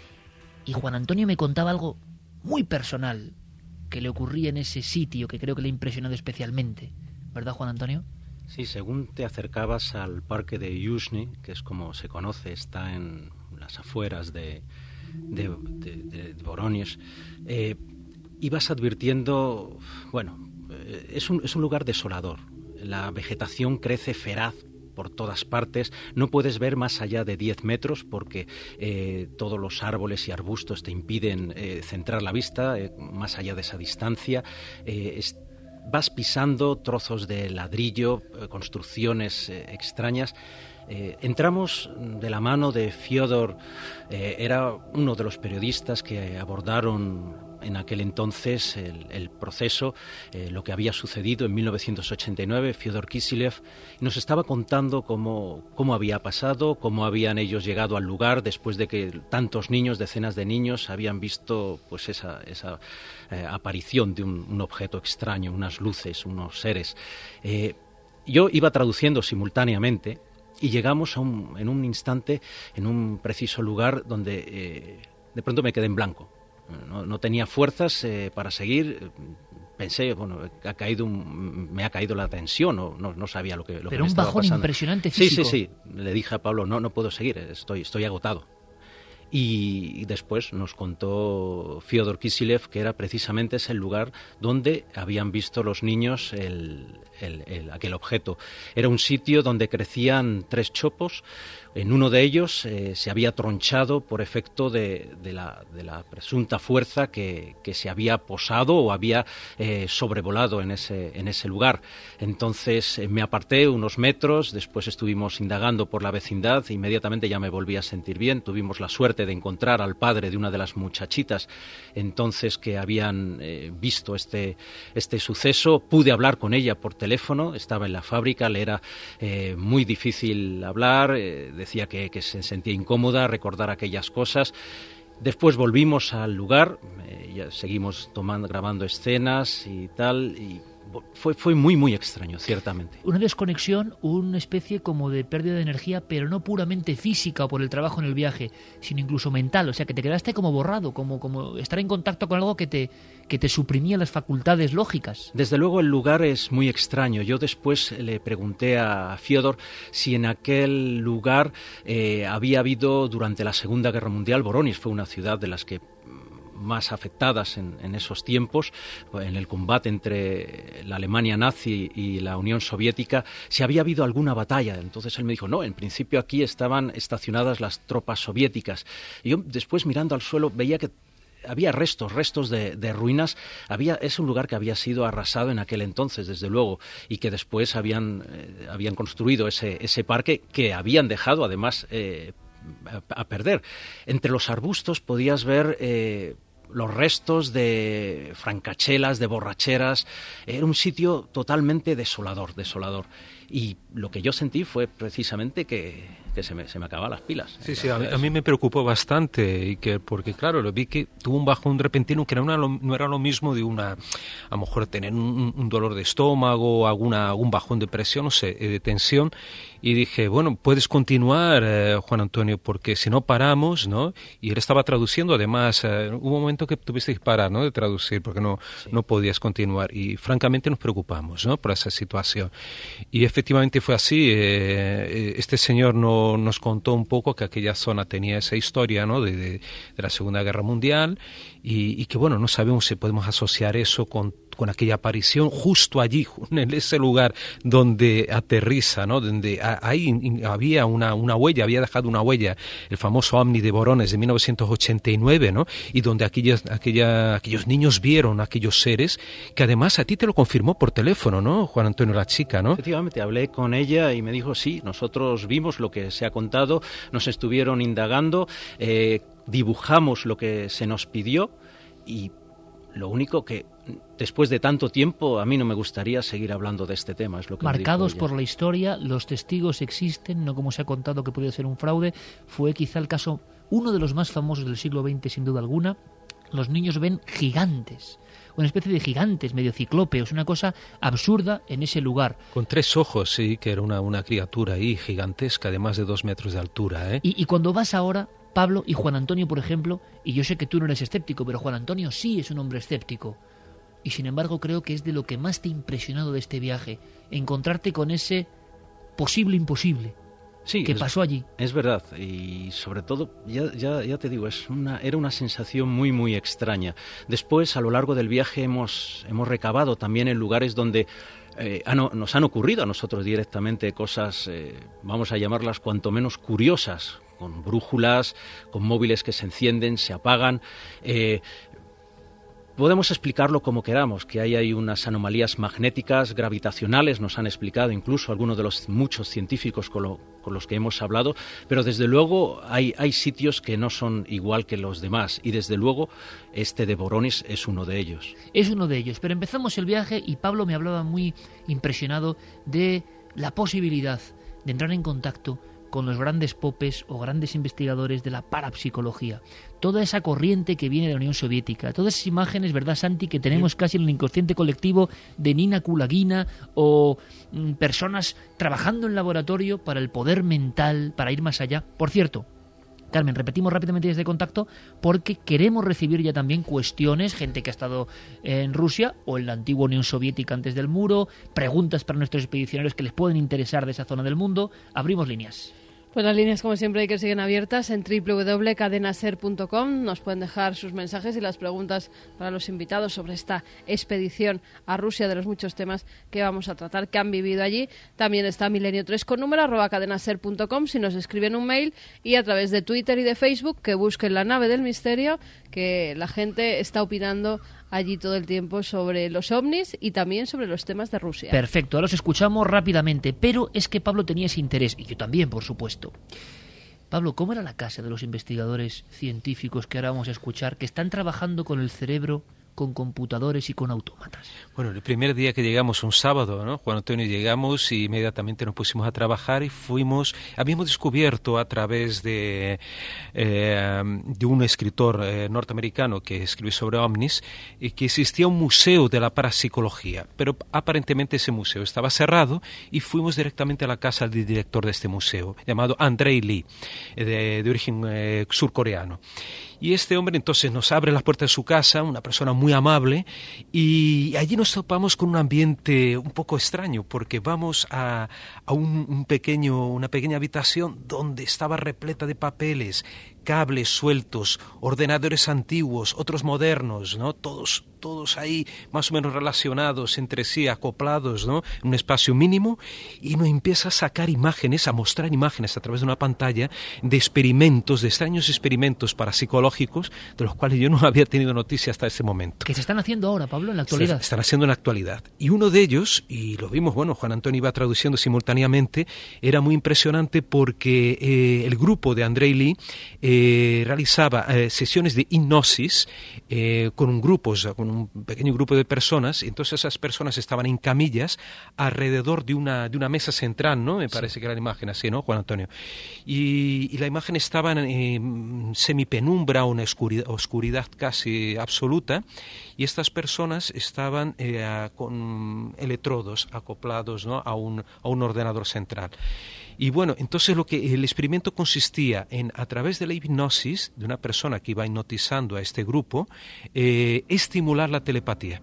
Y Juan Antonio me contaba algo muy personal que le ocurría en ese sitio, que creo que le ha impresionado especialmente. ¿Verdad, Juan Antonio? Sí, según te acercabas al parque de Yuzhny, que es como se conoce, está en las afueras de, de, de, de, de Voronezh, eh, ibas advirtiendo, bueno, es un, es un lugar desolador. La vegetación crece feraz por todas partes. No puedes ver más allá de diez metros porque eh, todos los árboles y arbustos te impiden eh, centrar la vista eh, más allá de esa distancia. Eh, es, vas pisando trozos de ladrillo, eh, construcciones eh, extrañas. Eh, entramos de la mano de Fyodor, eh, era uno de los periodistas que abordaron en aquel entonces el, el proceso, eh, lo que había sucedido en mil novecientos ochenta y nueve, Fyodor Kisilev, nos estaba contando cómo, cómo había pasado, cómo habían ellos llegado al lugar después de que tantos niños, decenas de niños, habían visto pues esa, esa eh, aparición de un, un objeto extraño, unas luces, unos seres. Eh, yo iba traduciendo simultáneamente y llegamos a un, en un instante, en un preciso lugar donde eh, de pronto me quedé en blanco. No, no tenía fuerzas eh, para seguir. Pensé, bueno, ha caído un, me ha caído la tensión, no, no, no sabía lo que, lo Pero que me estaba pasando. un bajón impresionante físico. Sí, sí, sí. Le dije a Pablo, no, no puedo seguir, estoy, estoy agotado. Y, y después nos contó Fyodor Kisilev que era precisamente ese el lugar donde habían visto los niños el, el, el, aquel objeto. Era un sitio donde crecían tres chopos. En uno de ellos eh, se había tronchado por efecto de, de, la, de la presunta fuerza que, que se había posado o había eh, sobrevolado en ese, en ese lugar. Entonces eh, me aparté unos metros, después estuvimos indagando por la vecindad, inmediatamente ya me volví a sentir bien. Tuvimos la suerte de encontrar al padre de una de las muchachitas entonces que habían eh, visto este, este suceso. Pude hablar con ella por teléfono, estaba en la fábrica, le era eh, muy difícil hablar, eh, decía que, que se sentía incómoda recordar aquellas cosas. Después volvimos al lugar, eh, ya seguimos tomando, grabando escenas y tal, y fue, fue muy, muy extraño, ciertamente. Una desconexión, una especie como de pérdida de energía, pero no puramente física o por el trabajo en el viaje, sino incluso mental. O sea, que te quedaste como borrado, como, como estar en contacto con algo que te, que te suprimía las facultades lógicas. Desde luego el lugar es muy extraño. Yo después le pregunté a Fiodor si en aquel lugar eh, había habido durante la Segunda Guerra Mundial, Vorónezh fue una ciudad de las que más afectadas en, en esos tiempos, en el combate entre la Alemania nazi y la Unión Soviética, si había habido alguna batalla. Entonces él me dijo, no, en principio aquí estaban estacionadas las tropas soviéticas. Y yo después, mirando al suelo, veía que había restos, restos de, de ruinas. Había, es un lugar que había sido arrasado en aquel entonces, desde luego, y que después habían, eh, habían construido ese, ese parque que habían dejado, además, eh, a, a perder. Entre los arbustos podías ver Eh, los restos de francachelas, de borracheras. Era un sitio totalmente desolador, desolador. Y lo que yo sentí fue precisamente que, que se me, se me acababan las pilas. Sí, sí, a mí, a mí me preocupó bastante, y que porque claro, lo vi que tuvo un bajón repentino que no era lo, no era lo mismo de una, a lo mejor tener un, un dolor de estómago, alguna, algún bajón de presión, no sé, de tensión. Y dije, bueno, puedes continuar, eh, Juan Antonio, porque si no paramos, ¿no? Y él estaba traduciendo, además, eh, hubo un momento que tuviste que parar, ¿no? De traducir, porque no, sí. no podías continuar. Y francamente nos preocupamos, ¿no? Por esa situación. Y efectivamente fue así. Eh, este señor no, nos contó un poco que aquella zona tenía esa historia, ¿no? De, de, de la Segunda Guerra Mundial, y, y que, bueno, no sabemos si podemos asociar eso con con aquella aparición justo allí, en ese lugar donde aterriza, ¿no? Donde ahí había una, una huella, había dejado una huella, el famoso Omni de Vorónezh de mil novecientos ochenta y nueve, ¿no? Y donde aquellos, aquella, aquellos niños vieron aquellos seres, que además a ti te lo confirmó por teléfono, ¿no, Juan Antonio, la chica, ¿no? Efectivamente, hablé con ella y me dijo, sí, nosotros vimos lo que se ha contado, nos estuvieron indagando, eh, dibujamos lo que se nos pidió, y lo único que después de tanto tiempo a mí no me gustaría seguir hablando de este tema, es lo que marcados me dijo por la historia, los testigos existen, no como se ha contado que podía ser un fraude. Fue quizá el caso, uno de los más famosos del siglo veinte sin duda alguna. Los niños ven gigantes, una especie de gigantes medio ciclópeos, una cosa absurda en ese lugar. Con tres ojos, sí, que era una, una criatura ahí gigantesca de más de dos metros de altura, ¿eh? Y, y cuando vas ahora, Pablo y Juan Antonio, por ejemplo, y yo sé que tú no eres escéptico, pero Juan Antonio sí es un hombre escéptico. Y sin embargo creo que es de lo que más te ha impresionado de este viaje, encontrarte con ese posible imposible sí, que es, pasó allí. Es verdad, y sobre todo, ya, ya, ya te digo, es una, era una sensación muy, muy extraña. Después, a lo largo del viaje, hemos, hemos recabado también en lugares donde eh, han, nos han ocurrido a nosotros directamente cosas, eh, vamos a llamarlas cuanto menos curiosas, con brújulas, con móviles que se encienden, se apagan. Eh, Podemos explicarlo como queramos, que ahí hay unas anomalías magnéticas, gravitacionales, nos han explicado incluso algunos de los muchos científicos con, lo, con los que hemos hablado, pero desde luego hay, hay sitios que no son igual que los demás, y desde luego este de Vorónezh es uno de ellos. Es uno de ellos, pero empezamos el viaje y Pablo me hablaba muy impresionado de la posibilidad de entrar en contacto con los grandes popes o grandes investigadores de la parapsicología. Toda esa corriente que viene de la Unión Soviética, todas esas imágenes, ¿verdad, Santi?, que tenemos casi en el inconsciente colectivo de Nina Kulagina o mm, personas trabajando en laboratorio para el poder mental, para ir más allá. Por cierto, Carmen, repetimos rápidamente desde contacto porque queremos recibir ya también cuestiones, gente que ha estado en Rusia o en la antigua Unión Soviética antes del muro, preguntas para nuestros expedicionarios que les pueden interesar de esa zona del mundo. Abrimos líneas. Pues las líneas, como siempre, hay que siguen abiertas en doble u doble u doble u punto cadena ser punto com. Nos pueden dejar sus mensajes y las preguntas para los invitados sobre esta expedición a Rusia, de los muchos temas que vamos a tratar, que han vivido allí. También está Milenio tres con número, arroba cadena ser punto com, si nos escriben un mail, y a través de Twitter y de Facebook, que busquen La Nave del Misterio, que la gente está opinando allí todo el tiempo sobre los ovnis y también sobre los temas de Rusia. Perfecto, ahora los escuchamos rápidamente, pero es que Pablo tenía ese interés, y yo también, por supuesto. Pablo, ¿cómo era la casa de los investigadores científicos que ahora vamos a escuchar, que están trabajando con el cerebro con computadores y con autómatas. Bueno, el primer día que llegamos, un sábado, ¿no? Juan Antonio, llegamos y inmediatamente nos pusimos a trabajar y fuimos, habíamos descubierto a través de, eh, de un escritor eh, norteamericano que escribió sobre ovnis, eh, que existía un museo de la parapsicología, pero aparentemente ese museo estaba cerrado y fuimos directamente a la casa del director de este museo, llamado Andrei Lee, eh, de, de origen eh, surcoreano. Y este hombre entonces nos abre las puertas de su casa, una persona muy amable, y allí nos topamos con un ambiente un poco extraño, porque vamos a, a un, un pequeño, una pequeña habitación donde estaba repleta de papeles, cables sueltos, ordenadores antiguos, otros modernos, ¿no? Todos, todos ahí más o menos relacionados entre sí, acoplados, ¿no? En un espacio mínimo, y nos empieza a sacar imágenes, a mostrar imágenes a través de una pantalla de experimentos, de extraños experimentos parapsicológicos, de los cuales yo no había tenido noticia hasta ese momento. Que se están haciendo ahora, Pablo, en la actualidad. Se están haciendo en la actualidad. Y uno de ellos, y lo vimos, bueno, Juan Antonio iba traduciendo simultáneamente, era muy impresionante porque eh, el grupo de Andrei Lee eh, realizaba eh, sesiones de hipnosis eh, con un grupo, o sea, con un pequeño grupo de personas, y entonces esas personas estaban en camillas alrededor de una, de una mesa central, ¿no? Me parece sí. que era la imagen así, ¿no, Juan Antonio? Y, y la imagen estaba en eh, semipenumbra, una oscuridad, oscuridad casi absoluta, y estas personas estaban eh, con electrodos acoplados, ¿no? a, un, a un ordenador central. Y bueno, entonces lo que el experimento consistía en, a través de la hipnosis de una persona que iba hipnotizando a este grupo, eh, estimular la telepatía.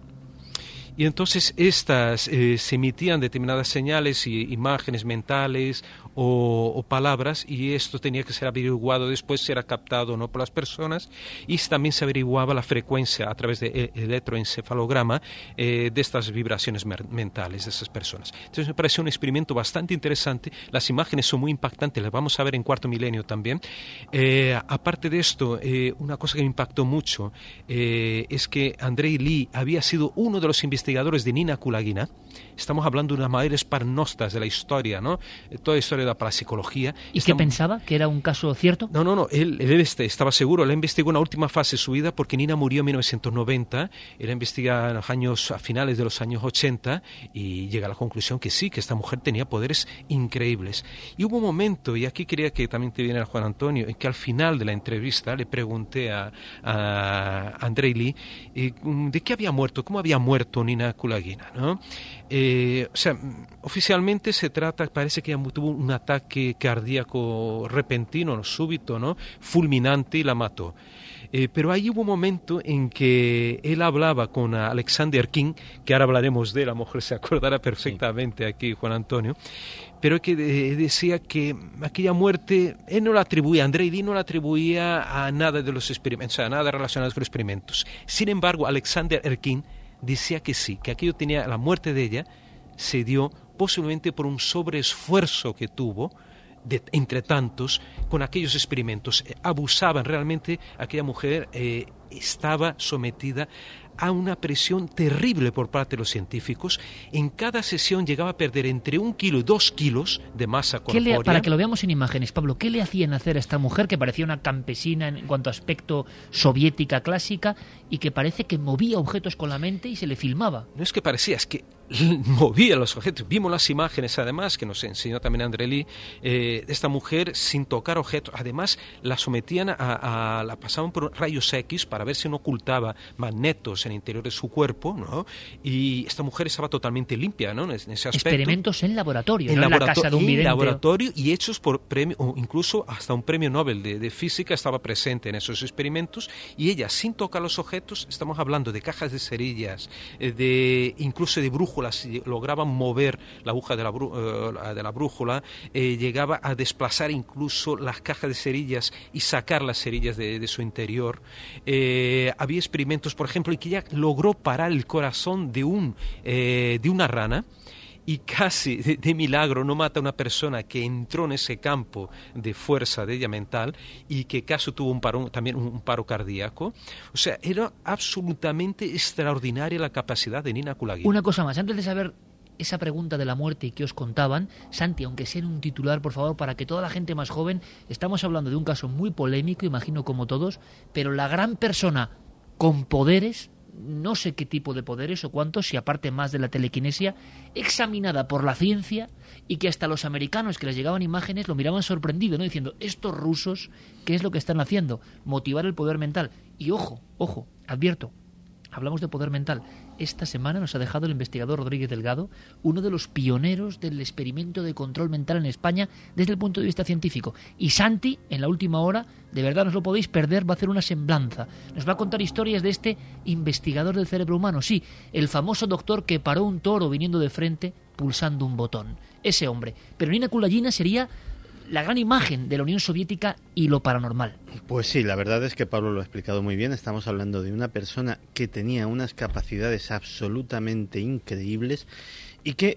Y entonces estas eh, se emitían determinadas señales y imágenes mentales o, o palabras, y esto tenía que ser averiguado después si era captado o no por las personas, y también se averiguaba la frecuencia a través de electroencefalograma eh, de estas vibraciones mentales de esas personas. Entonces me pareció un experimento bastante interesante. Las imágenes son muy impactantes, las vamos a ver en Cuarto Milenio también. Eh, aparte de esto, eh, una cosa que me impactó mucho eh, es que Andrei Lee había sido uno de los investigadores de Nina Kulagina. Estamos hablando de una mayores parnostas de la historia, ¿no? Toda la historia de la parapsicología. ¿Y Estamos... qué pensaba? ¿Que era un caso cierto? No, no, no. Él, él estaba seguro. Él investigó una última fase de su vida porque Nina murió en mil novecientos noventa. Él investiga en los años, a finales de los años ochenta, y llega a la conclusión que sí, que esta mujer tenía poderes increíbles. Y hubo un momento, y aquí quería que también te viera Juan Antonio, en que al final de la entrevista le pregunté a, a Andrei Lee eh, de qué había muerto, cómo había muerto Nina Kulagina, ¿no? Eh, o sea, oficialmente se trata, parece que ella tuvo un ataque cardíaco repentino, súbito, ¿no? Fulminante, y la mató. Eh, pero ahí hubo un momento en que él hablaba con Alexander King, que ahora hablaremos de él, a lo mejor se acordará perfectamente sí. aquí Juan Antonio, pero que eh, decía que aquella muerte, él no la atribuía, Andrei Lee no la atribuía a nada de los experimentos, o sea, a nada relacionado con los experimentos. Sin embargo, Alexander Erkin decía que sí, que aquello tenía, la muerte de ella se dio posiblemente por un sobreesfuerzo que tuvo, de, entre tantos, con aquellos experimentos. Abusaban realmente, aquella mujer eh, estaba sometida a una presión terrible por parte de los científicos. En cada sesión llegaba a perder entre un kilo y dos kilos de masa corpórea. Le, para que lo veamos en imágenes, Pablo, ¿qué le hacían hacer a esta mujer que parecía una campesina en cuanto a aspecto soviética clásica y que parece que movía objetos con la mente y se le filmaba? No es que parecía, es que movía los objetos. Vimos las imágenes, además, que nos enseñó también Andrei Lee, eh, de esta mujer sin tocar objetos. Además, la sometían a, a, la pasaban por rayos X para ver si no ocultaba magnetos en el interior de su cuerpo, ¿no? Y esta mujer estaba totalmente limpia, ¿no? En ese aspecto. Experimentos en laboratorio, en, no laborato- en la casa de un vidente. En laboratorio, y hechos por premio, o incluso hasta un premio Nobel de, de física estaba presente en esos experimentos, y ella, sin tocar los objetos, estamos hablando de cajas de cerillas, eh, de incluso de brújulas, lograban mover la aguja de la, brú, uh, de la brújula, eh, llegaba a desplazar incluso las cajas de cerillas y sacar las cerillas de, de su interior. Eh, había experimentos, por ejemplo, en que ella logró parar el corazón de, un, eh, de una rana, y casi de, de milagro no mata a una persona que entró en ese campo de fuerza de ella mental y que casi tuvo un paro, también un paro cardíaco. O sea, era absolutamente extraordinaria la capacidad de Nina Kulagina. Una cosa más, antes de saber esa pregunta de la muerte que os contaban, Santi, aunque sea en un titular, por favor, para que toda la gente más joven, estamos hablando de un caso muy polémico, imagino como todos, pero la gran persona con poderes no sé qué tipo de poderes o cuántos, si aparte más de la telequinesia, examinada por la ciencia, y que hasta los americanos que les llegaban imágenes lo miraban sorprendido, ¿no? Diciendo, estos rusos, ¿qué es lo que están haciendo? Motivar el poder mental. Y ojo, ojo, advierto, hablamos de poder mental. Esta semana nos ha dejado el investigador Rodríguez Delgado, uno de los pioneros del experimento de control mental en España desde el punto de vista científico. Y Santi, en la última hora, de verdad no os lo podéis perder, va a hacer una semblanza. Nos va a contar historias de este investigador del cerebro humano. Sí, el famoso doctor que paró un toro viniendo de frente pulsando un botón. Ese hombre. Pero Nina Kulagina sería la gran imagen de la Unión Soviética y lo paranormal. Pues sí, la verdad es que Pablo lo ha explicado muy bien. Estamos hablando de una persona que tenía unas capacidades absolutamente increíbles y que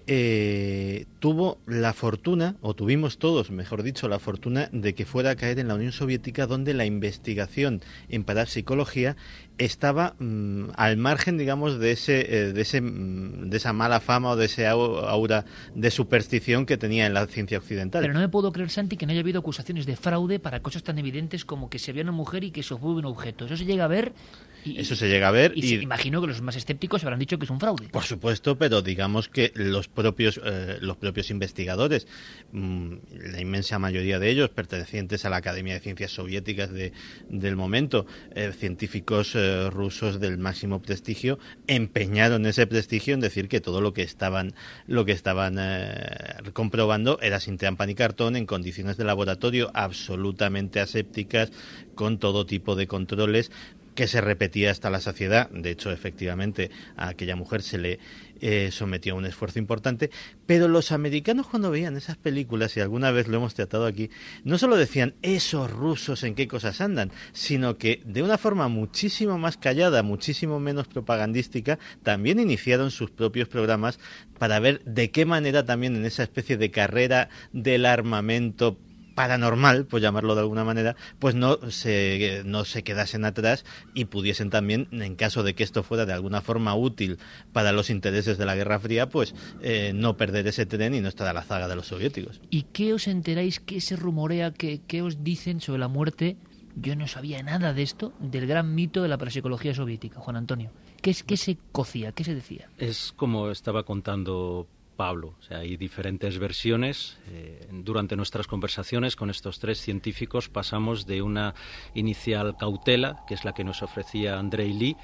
eh, tuvo la fortuna, o tuvimos todos, mejor dicho, la fortuna de que fuera a caer en la Unión Soviética, donde la investigación en parapsicología estaba mmm, al margen, digamos, de ese, eh, de ese, mmm, de esa mala fama o de ese aura de superstición que tenía en la ciencia occidental. Pero no me puedo creer, Santi, que no haya habido acusaciones de fraude para cosas tan evidentes como que se vea una mujer y que se fue un objeto. Eso se llega a ver. Y, Eso se llega a ver. Y, y se, imagino que los más escépticos habrán dicho que es un fraude. Por supuesto, pero digamos que los propios, eh, los propios investigadores, mmm, la inmensa mayoría de ellos pertenecientes a la Academia de Ciencias Soviéticas de, del momento, eh, científicos eh, rusos del máximo prestigio, empeñaron ese prestigio en decir que todo lo que estaban, lo que estaban eh, comprobando era sin trampa ni cartón, en condiciones de laboratorio absolutamente asépticas, con todo tipo de controles, que se repetía hasta la saciedad. De hecho, efectivamente, a aquella mujer se le eh, sometió a un esfuerzo importante. Pero los americanos, cuando veían esas películas, y alguna vez lo hemos tratado aquí, no solo decían, esos rusos en qué cosas andan, sino que de una forma muchísimo más callada, muchísimo menos propagandística, también iniciaron sus propios programas para ver de qué manera también en esa especie de carrera del armamento paranormal, por llamarlo de alguna manera, pues no se, no se quedasen atrás y pudiesen también, en caso de que esto fuera de alguna forma útil para los intereses de la Guerra Fría, pues eh, no perder ese tren y no estar a la zaga de los soviéticos. ¿Y qué os enteráis, qué se rumorea, qué, qué os dicen sobre la muerte? Yo no sabía nada de esto, del gran mito de la parapsicología soviética, Juan Antonio. ¿Qué, es, qué se cocía, qué se decía? Es como estaba contando Pablo, o sea, hay diferentes versiones. Eh, durante nuestras conversaciones con estos tres científicos pasamos de una inicial cautela, que es la que nos ofrecía Andrei Lee,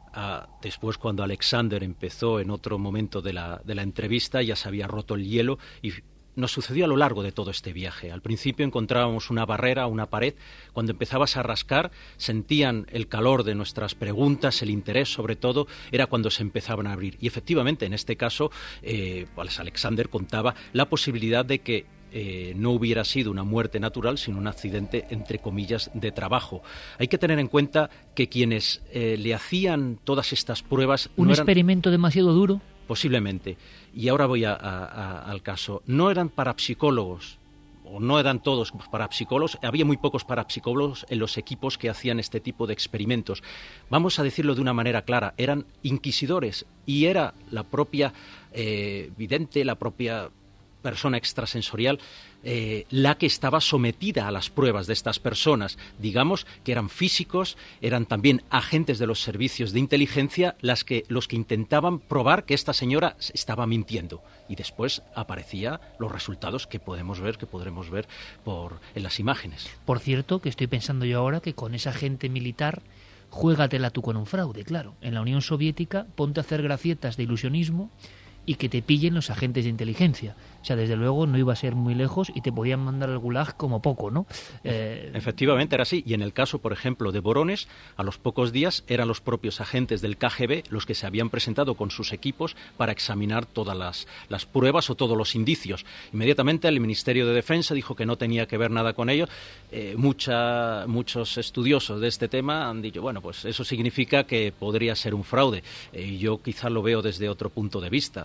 a después, cuando Alexander empezó en otro momento de la, de la entrevista, ya se había roto el hielo y nos sucedió a lo largo de todo este viaje. Al principio encontrábamos una barrera, una pared. Cuando empezabas a rascar, sentían el calor de nuestras preguntas, el interés sobre todo, era cuando se empezaban a abrir. Y efectivamente, en este caso, eh, pues Alexander contaba la posibilidad de que Eh, no hubiera sido una muerte natural, sino un accidente, entre comillas, de trabajo. Hay que tener en cuenta que quienes eh, le hacían todas estas pruebas... ¿Un no eran... experimento demasiado duro? Posiblemente. Y ahora voy a, a, a, al caso. No eran parapsicólogos, o no eran todos parapsicólogos, había muy pocos parapsicólogos en los equipos que hacían este tipo de experimentos. Vamos a decirlo de una manera clara, eran inquisidores, y era la propia eh, vidente, la propia persona extrasensorial, eh, la que estaba sometida a las pruebas de estas personas. Digamos que eran físicos, eran también agentes de los servicios de inteligencia las que, los que intentaban probar que esta señora estaba mintiendo. Y después aparecían los resultados que podemos ver, que podremos ver por, en las imágenes. Por cierto, que estoy pensando yo ahora que con esa gente militar, juégatela tú con un fraude, claro. En la Unión Soviética, ponte a hacer gracietas de ilusionismo y que te pillen los agentes de inteligencia. O sea, desde luego no iba a ser muy lejos y te podían mandar al gulag como poco, ¿no? Eh... Efectivamente era así. Y en el caso, por ejemplo, de Vorones, a los pocos días eran los propios agentes del K G B los que se habían presentado con sus equipos para examinar todas las, las pruebas o todos los indicios. Inmediatamente el Ministerio de Defensa dijo que no tenía que ver nada con ello. Eh, mucha, muchos estudiosos de este tema han dicho, bueno, pues eso significa que podría ser un fraude. Eh, yo quizá lo veo desde otro punto de vista.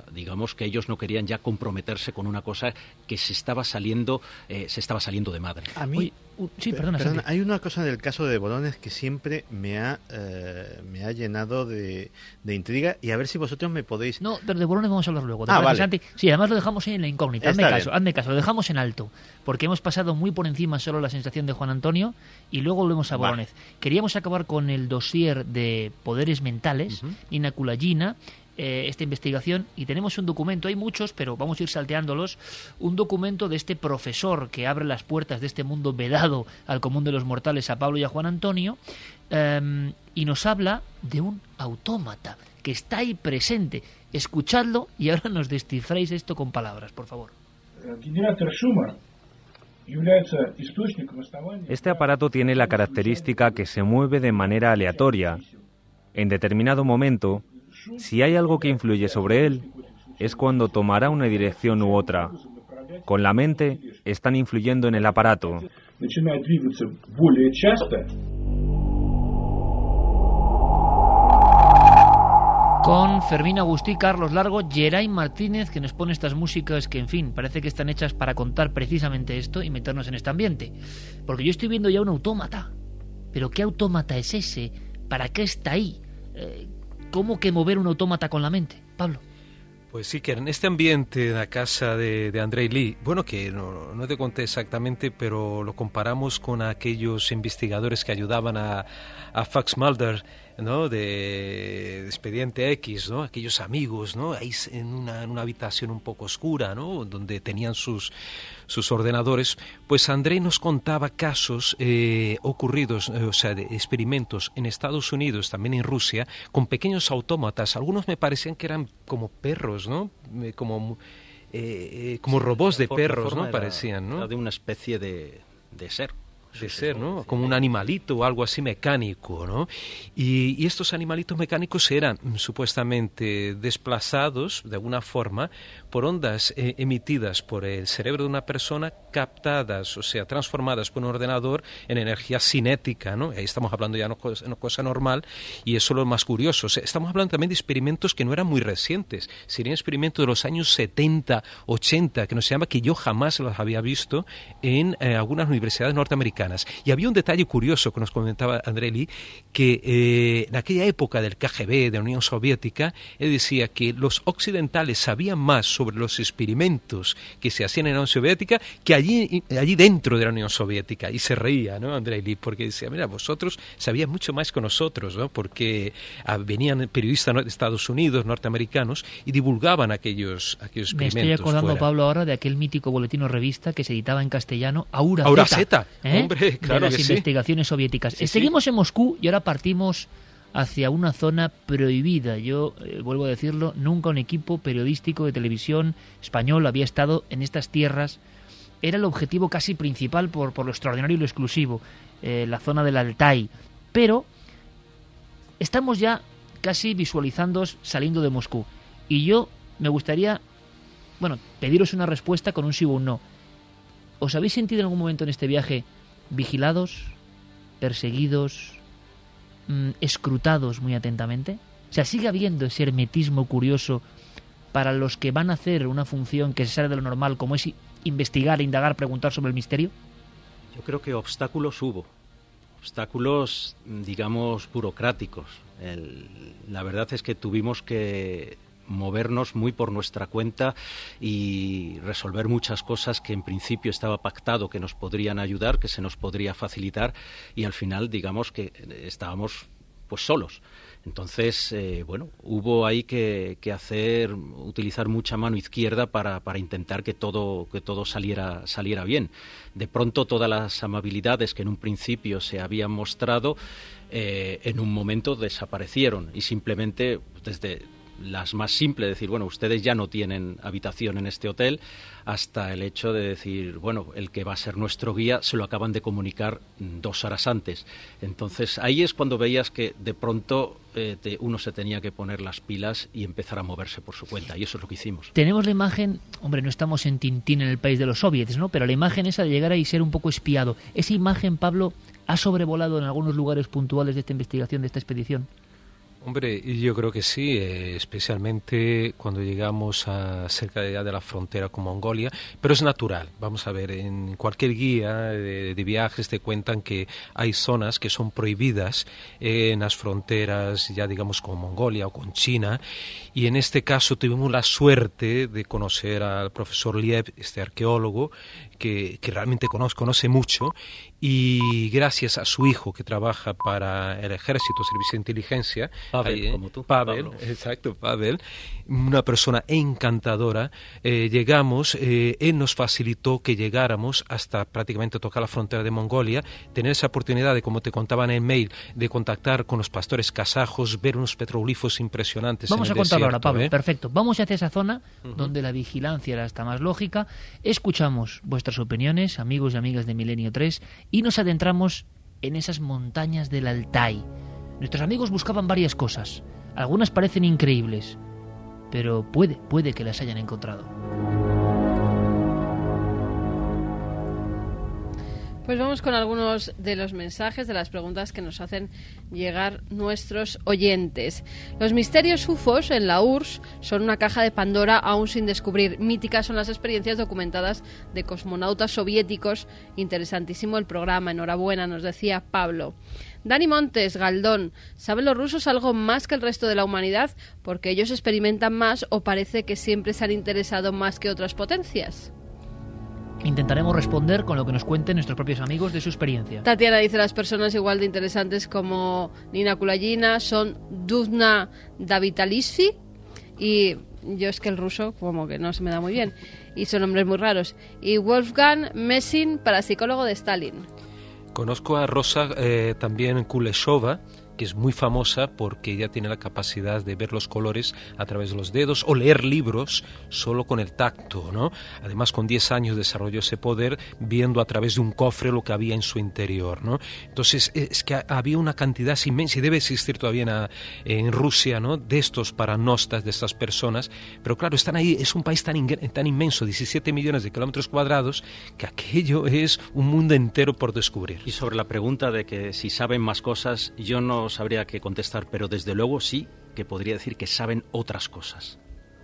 digamos que ellos no querían ya comprometerse con una cosa que se estaba saliendo, eh, se estaba saliendo de madre. A mí, Oye, uh, sí, perdona, perdona hay una cosa del caso de Bolones que siempre me ha eh, me ha llenado de, de intriga, y a ver si vosotros me podéis... No, pero de Bolones vamos a hablar luego. Ah, vale. Santi? Sí, además lo dejamos ahí en la incógnita. Hazme Está caso, bien. hazme caso, lo dejamos en alto, porque hemos pasado muy por encima solo la sensación de Juan Antonio y luego volvemos a Vale. Bolones. Queríamos acabar con el dossier de poderes mentales, Uh-huh. Nina Kulagina, eh, esta investigación, y tenemos un documento, hay muchos, pero vamos a ir salteándolos, un documento de este profesor que abre las puertas de este mundo vedado al común de los mortales a Pablo y a Juan Antonio, eh, y nos habla de un autómata que está ahí presente. Escuchadlo y ahora nos descifráis esto con palabras, por favor. Este aparato tiene la característica que se mueve de manera aleatoria. En determinado momento, si hay algo que influye sobre él, es cuando tomará una dirección u otra. Con la mente, están influyendo en el aparato. Con Fermín Agustí, Carlos Largo, Geray Martínez, que nos pone estas músicas que, en fin, parece que están hechas para contar precisamente esto y meternos en este ambiente. Porque yo estoy viendo ya un autómata. ¿Pero qué autómata es ese? ¿Para qué está ahí? Eh, ¿Cómo que mover un autómata con la mente? Pablo. Pues sí, que en este ambiente de la casa de, de Andrei Lee, bueno, que no, no te conté exactamente, pero lo comparamos con aquellos investigadores que ayudaban a, a Fox Mulder, ¿no? De, de Expediente X, ¿no? Aquellos amigos, ¿no? Ahí en una, en una habitación un poco oscura, ¿no? Donde tenían sus, sus ordenadores. Pues Andrei nos contaba casos eh, ocurridos, eh, o sea, de experimentos en Estados Unidos, también en Rusia, con pequeños autómatas. Algunos me parecían que eran como perros, ¿no? Eh, como eh, como sí, robots de perros, ¿no? Era, parecían, ¿no? Era de una especie de, de ser. de ser, ¿no? Como un animalito o algo así mecánico, ¿no? Y, y estos animalitos mecánicos eran supuestamente desplazados de alguna forma por ondas eh, emitidas por el cerebro de una persona, captadas, o sea, transformadas por un ordenador en energía cinética, ¿no? Ahí estamos hablando ya de una, una cosa normal, y eso es lo más curioso. O sea, estamos hablando también de experimentos que no eran muy recientes, serían experimentos de los años setenta, ochenta, que nos llama que yo jamás los había visto en eh, algunas universidades norteamericanas. Y había un detalle curioso que nos comentaba Andrei Lee, que eh, en aquella época del K G B, de la Unión Soviética, él decía que los occidentales sabían más sobre los experimentos que se hacían en la Unión Soviética que allí, allí dentro de la Unión Soviética. Y se reía, ¿no? Andrei Lee, porque decía, mira, vosotros sabíais mucho más que nosotros, ¿no? Porque ah, venían periodistas de Estados Unidos, norteamericanos, y divulgaban aquellos, aquellos experimentos. Me estoy acordando, fuera. Pablo, ahora de aquel mítico boletín o revista que se editaba en castellano, Aura, Aura Zeta, Zeta, ¿eh? hombre, claro de las que sí. investigaciones soviéticas. Sí, Seguimos sí. en Moscú y ahora partimos hacia una zona prohibida. Yo, eh, vuelvo a decirlo, nunca un equipo periodístico de televisión español había estado en estas tierras. Era el objetivo casi principal por, por lo extraordinario y lo exclusivo, eh, la zona del Altai. Pero estamos ya casi visualizando saliendo de Moscú. Y yo me gustaría, bueno, pediros una respuesta con un sí o un no. ¿Os habéis sentido en algún momento en este viaje vigilados, perseguidos, mmm, escrutados muy atentamente? O sea, ¿sigue habiendo ese hermetismo curioso para los que van a hacer una función que se sale de lo normal, como es investigar, indagar, preguntar sobre el misterio? Yo creo que obstáculos hubo. Obstáculos, digamos, burocráticos. El, la verdad es que tuvimos que movernos muy por nuestra cuenta y resolver muchas cosas que en principio estaba pactado que nos podrían ayudar, que se nos podría facilitar, y al final digamos que estábamos pues solos. Entonces, eh, bueno, hubo ahí que, que hacer, utilizar mucha mano izquierda para, para intentar que todo, que todo saliera, saliera bien. De pronto todas las amabilidades que en un principio se habían mostrado, eh, en un momento desaparecieron, y simplemente desde las más simples, decir, bueno, ustedes ya no tienen habitación en este hotel, hasta el hecho de decir, bueno, el que va a ser nuestro guía se lo acaban de comunicar dos horas antes. Entonces, ahí es cuando veías que de pronto eh, te, uno se tenía que poner las pilas y empezar a moverse por su cuenta, y eso es lo que hicimos. Tenemos la imagen, hombre, no estamos en Tintín, en el país de los soviets, ¿no? Pero la imagen esa de llegar ahí y ser un poco espiado, esa imagen, Pablo, ¿ha sobrevolado en algunos lugares puntuales de esta investigación, de esta expedición? Hombre, yo creo que sí, eh, especialmente cuando llegamos a cerca de, de la frontera con Mongolia, pero es natural. Vamos a ver, en cualquier guía de, de viajes te cuentan que hay zonas que son prohibidas eh, en las fronteras, ya digamos con Mongolia o con China, y en este caso tuvimos la suerte de conocer al profesor Liev, este arqueólogo, que, que realmente conoce, conoce mucho, y gracias a su hijo que trabaja para el ejército, servicio de inteligencia, Pavel, ahí, como tú, Pavel, Pablo. exacto, Pavel, una persona encantadora, eh, llegamos, eh, él nos facilitó que llegáramos hasta prácticamente tocar la frontera de Mongolia, tener esa oportunidad de, como te contaba en el mail, de contactar con los pastores kazajos, ver unos petroglifos impresionantes. Vamos en a el contarlo ahora, desierto, Pablo, ¿eh? perfecto. Vamos hacia esa zona Ujú. donde la vigilancia era hasta más lógica, escuchamos vuestras opiniones, amigos y amigas de Milenio tres, y nos adentramos en esas montañas del Altai. Nuestros amigos buscaban varias cosas, algunas parecen increíbles, pero puede, puede que las hayan encontrado. Pues vamos con algunos de los mensajes, de las preguntas que nos hacen llegar nuestros oyentes. Los misterios U F Os en la U R S S son una caja de Pandora aún sin descubrir. Míticas son las experiencias documentadas de cosmonautas soviéticos. Interesantísimo el programa, enhorabuena, nos decía Pablo. Dani Montes, Galdón, ¿saben los rusos algo más que el resto de la humanidad? Porque ellos experimentan más o parece que siempre se han interesado más que otras potencias. Intentaremos responder con lo que nos cuenten nuestros propios amigos de su experiencia. Tatiana dice, las personas igual de interesantes como Nina Kulayina son Dudna Davitalisfi, y yo es que el ruso como que no se me da muy bien, y son nombres muy raros, y Wolfgang Messing, parapsicólogo de Stalin. Conozco a Rosa eh, también Kuleshova, que es muy famosa porque ella tiene la capacidad de ver los colores a través de los dedos o leer libros solo con el tacto, ¿no? Además, con diez años desarrolló ese poder viendo a través de un cofre lo que había en su interior, ¿no? Entonces, es que había una cantidad inmensa, y debe existir todavía en, en Rusia, ¿no?, de estos paranostas, de estas personas, pero claro, están ahí, es un país tan, tan inmenso, diecisiete millones de kilómetros cuadrados, que aquello es un mundo entero por descubrir. Y sobre la pregunta de que si saben más cosas, yo no sabría qué contestar, pero desde luego sí que podría decir que saben otras cosas.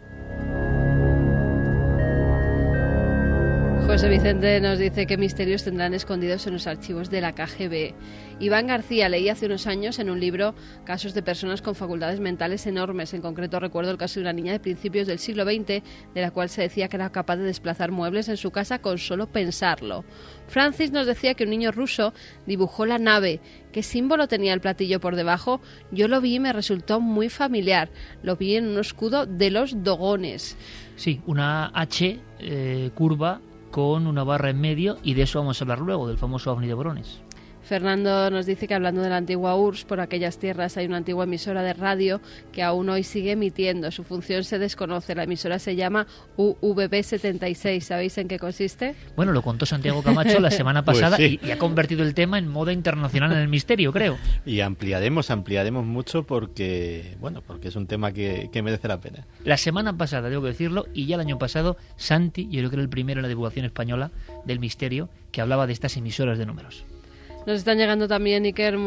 José Vicente nos dice qué misterios tendrán escondidos en los archivos de la K G B. Iván García, leí hace unos años en un libro casos de personas con facultades mentales enormes. En concreto recuerdo el caso de una niña de principios del siglo veinte, de la cual se decía que era capaz de desplazar muebles en su casa con solo pensarlo. Francis nos decía que un niño ruso dibujó la nave. ¿Qué símbolo tenía el platillo por debajo? Yo lo vi y me resultó muy familiar. Lo vi en un escudo de los dogones. Sí, una H eh, curva con una barra en medio, y de eso vamos a hablar luego, del famoso ovni de Borones. Fernando nos dice que hablando de la antigua U R S S, por aquellas tierras hay una antigua emisora de radio que aún hoy sigue emitiendo. Su función se desconoce. La emisora se llama U V B setenta y seis. ¿Sabéis en qué consiste? Bueno, lo contó Santiago Camacho la semana pasada, Pues sí. y, y ha convertido el tema en moda internacional en el misterio, creo. Y ampliaremos, ampliaremos mucho porque, bueno, porque es un tema que, que merece la pena. La semana pasada, tengo que decirlo, y ya el año pasado, Santi, yo creo que era el primero en la divulgación española del misterio, que hablaba de estas emisoras de números. Nos están llegando también, Iker,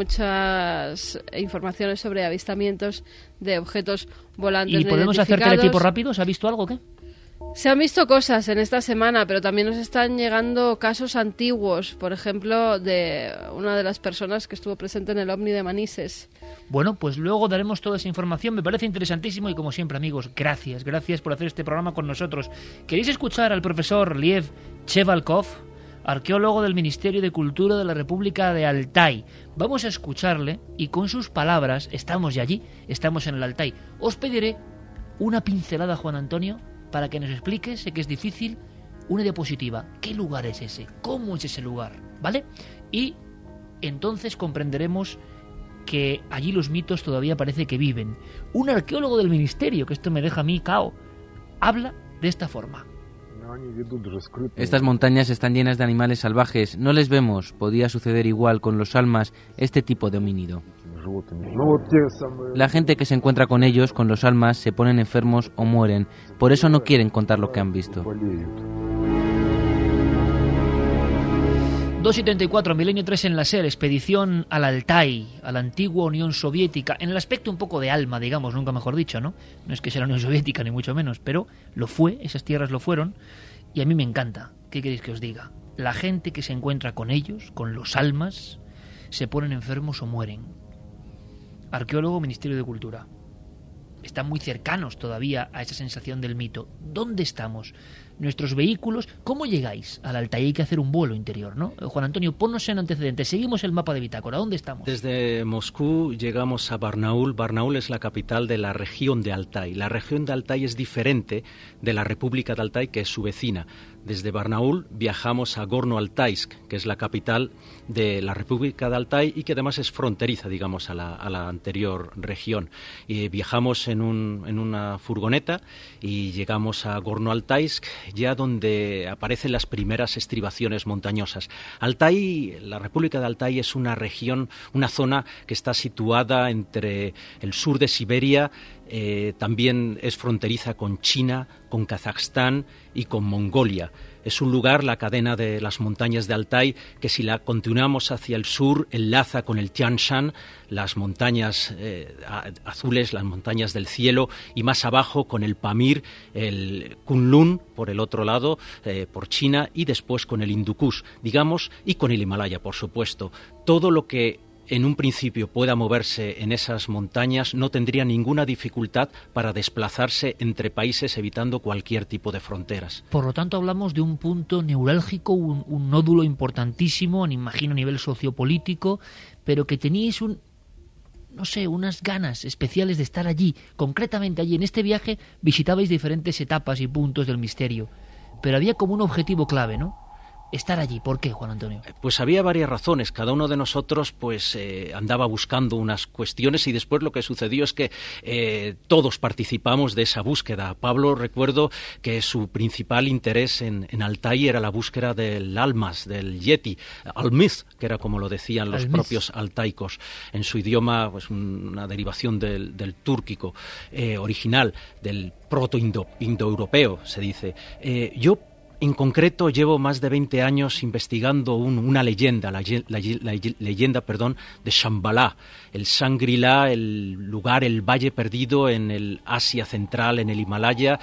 muchas informaciones sobre avistamientos de objetos volantes. ¿Y podemos hacer teletipo rápido? ¿Se ha visto algo o qué? Se han visto cosas en esta semana, pero también nos están llegando casos antiguos. Por ejemplo, de una de las personas que estuvo presente en el OVNI de Manises. Bueno, pues luego daremos toda esa información. Me parece interesantísimo y, como siempre, amigos, gracias. Gracias por hacer este programa con nosotros. ¿Queréis escuchar al profesor Liev Chevalkov, arqueólogo del Ministerio de Cultura de la República de Altai? Vamos a escucharle y con sus palabras, estamos ya allí, estamos en el Altai. Os pediré una pincelada, Juan Antonio, para que nos explique, sé que es difícil, una diapositiva. ¿Qué lugar es ese? ¿Cómo es ese lugar? ¿Vale? Y entonces comprenderemos que allí los mitos todavía parece que viven. Un arqueólogo del Ministerio, que esto me deja a mí cao, habla de esta forma. Estas montañas están llenas de animales salvajes, no les vemos. Podía suceder igual con los almas, este tipo de homínido. La gente que se encuentra con ellos, con los almas, se ponen enfermos o mueren. Por eso no quieren contar lo que han visto. dos setenta y cuatro, milenio tres en la SER, expedición al Altai, a la antigua Unión Soviética, en el aspecto un poco de alma, digamos, nunca mejor dicho, ¿no? No es que sea la Unión Soviética, ni mucho menos, pero lo fue, esas tierras lo fueron, y a mí me encanta. ¿Qué queréis que os diga? La gente que se encuentra con ellos, con los almas, se ponen enfermos o mueren. Arqueólogo, Ministerio de Cultura. Están muy cercanos todavía a esa sensación del mito. ¿Dónde estamos? Nuestros vehículos, ¿cómo llegáis al Altai? Hay que hacer un vuelo interior, ¿no? Juan Antonio, ponnos en antecedentes. Seguimos el mapa de Bitácora. ¿Dónde estamos? Desde Moscú llegamos a Barnaul. Barnaul es la capital de la región de Altai. La región de Altai es diferente de la República de Altai, que es su vecina. Desde Barnaul viajamos a Gorno-Altaisk, que es la capital de la República de Altai y que además es fronteriza, digamos, a la, a la anterior región. Y viajamos en, un, en una furgoneta y llegamos a Gorno-Altaisk, ya donde aparecen las primeras estribaciones montañosas. Altai, la República de Altai es una región, una zona que está situada entre el sur de Siberia, eh, también es fronteriza con China, con Kazajstán y con Mongolia. Es un lugar, la cadena de las montañas de Altai, que si la continuamos hacia el sur enlaza con el Tian Shan, las montañas eh, azules, las montañas del cielo, y más abajo con el Pamir, el Kunlun por el otro lado, eh, por China, y después con el Hindu Kush, digamos, y con el Himalaya, por supuesto. Todo lo que en un principio pueda moverse en esas montañas no tendría ninguna dificultad para desplazarse entre países evitando cualquier tipo de fronteras. Por lo tanto, hablamos de un punto neurálgico, un, un nódulo importantísimo, me imagino a nivel sociopolítico, pero que teníais un, no sé, unas ganas especiales de estar allí. Concretamente allí, en este viaje, visitabais diferentes etapas y puntos del misterio, pero había como un objetivo clave, ¿no? Estar allí. ¿Por qué, Juan Antonio? Pues había varias razones. Cada uno de nosotros pues eh, andaba buscando unas cuestiones y después lo que sucedió es que eh, todos participamos de esa búsqueda. Pablo, recuerdo que su principal interés en, en Altai era la búsqueda del almas, del yeti, almiz, que era como lo decían los almiz. propios altaicos. En su idioma, pues una derivación del, del túrquico eh, original, del proto-indoeuropeo, se dice. Eh, yo En concreto, llevo más de veinte años investigando un, una leyenda, la, la, la, la leyenda perdón, de Shambhala, el Shangri-La, el lugar, el valle perdido en el Asia Central, en el Himalaya,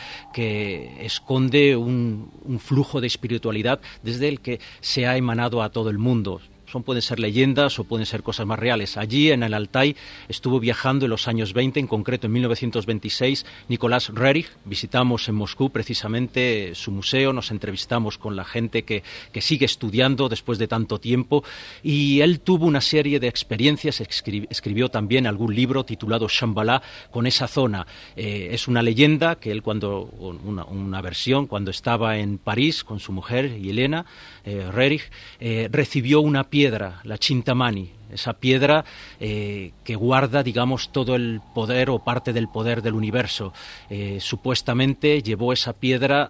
que esconde un, un flujo de espiritualidad desde el que se ha emanado a todo el mundo. Son, pueden ser leyendas o pueden ser cosas más reales. Allí, en el Altai, estuvo viajando en los años veinte, en concreto en mil novecientos veintiséis, Nicolás Roerich. Visitamos en Moscú precisamente su museo, nos entrevistamos con la gente que, que sigue estudiando después de tanto tiempo, y él tuvo una serie de experiencias, escribió, escribió también algún libro titulado Shambhala con esa zona. Eh, es una leyenda que él, cuando una, una versión, cuando estaba en París con su mujer, Elena eh, Roerich, eh, recibió una piedra, la Chintamani, esa piedra eh, que guarda, digamos, todo el poder o parte del poder del universo. Eh, supuestamente llevó esa piedra,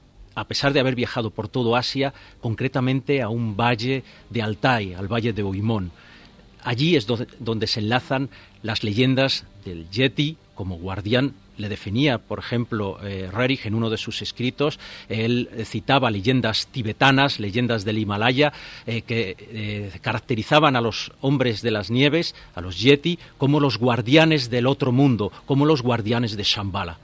a pesar de haber viajado por todo Asia, concretamente a un valle de Altai, al valle de Oymón. Allí es do- donde se enlazan las leyendas del Yeti como guardián. Le definía, por ejemplo, eh, Roerich en uno de sus escritos, él eh, citaba leyendas tibetanas, leyendas del Himalaya, eh, que eh, caracterizaban a los hombres de las nieves, a los Yeti, como los guardianes del otro mundo, como los guardianes de Shambhala.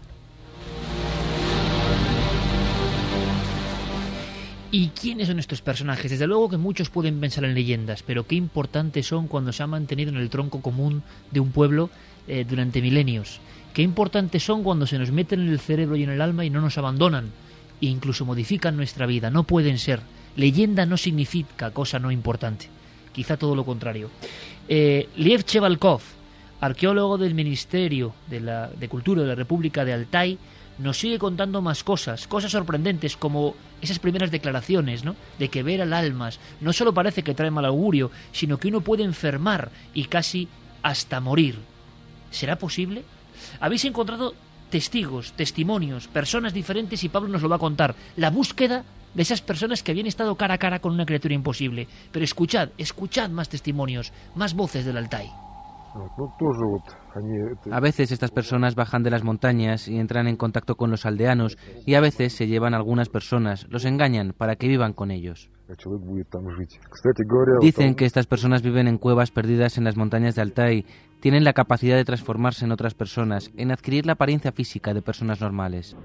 ¿Y quiénes son estos personajes? Desde luego que muchos pueden pensar en leyendas, pero qué importantes son cuando se han mantenido en el tronco común de un pueblo eh, durante milenios. Qué importantes son cuando se nos meten en el cerebro y en el alma y no nos abandonan, e incluso modifican nuestra vida. No pueden ser. Leyenda no significa cosa no importante. Quizá todo lo contrario. Eh, Liev Chevalkov, arqueólogo del Ministerio de, la, de Cultura de la República de Altai, nos sigue contando más cosas, cosas sorprendentes como esas primeras declaraciones, ¿no? De que ver al almas no solo parece que trae mal augurio, sino que uno puede enfermar y casi hasta morir. ¿Será posible? Habéis encontrado testigos, testimonios, personas diferentes, y Pablo nos lo va a contar. La búsqueda de esas personas que habían estado cara a cara con una criatura imposible. Pero escuchad, escuchad más testimonios, más voces del Altai. A veces estas personas bajan de las montañas y entran en contacto con los aldeanos, y a veces se llevan a algunas personas, los engañan para que vivan con ellos. Dicen que estas personas viven en cuevas perdidas en las montañas de Altai. Tienen la capacidad de transformarse en otras personas, en adquirir la apariencia física de personas normales.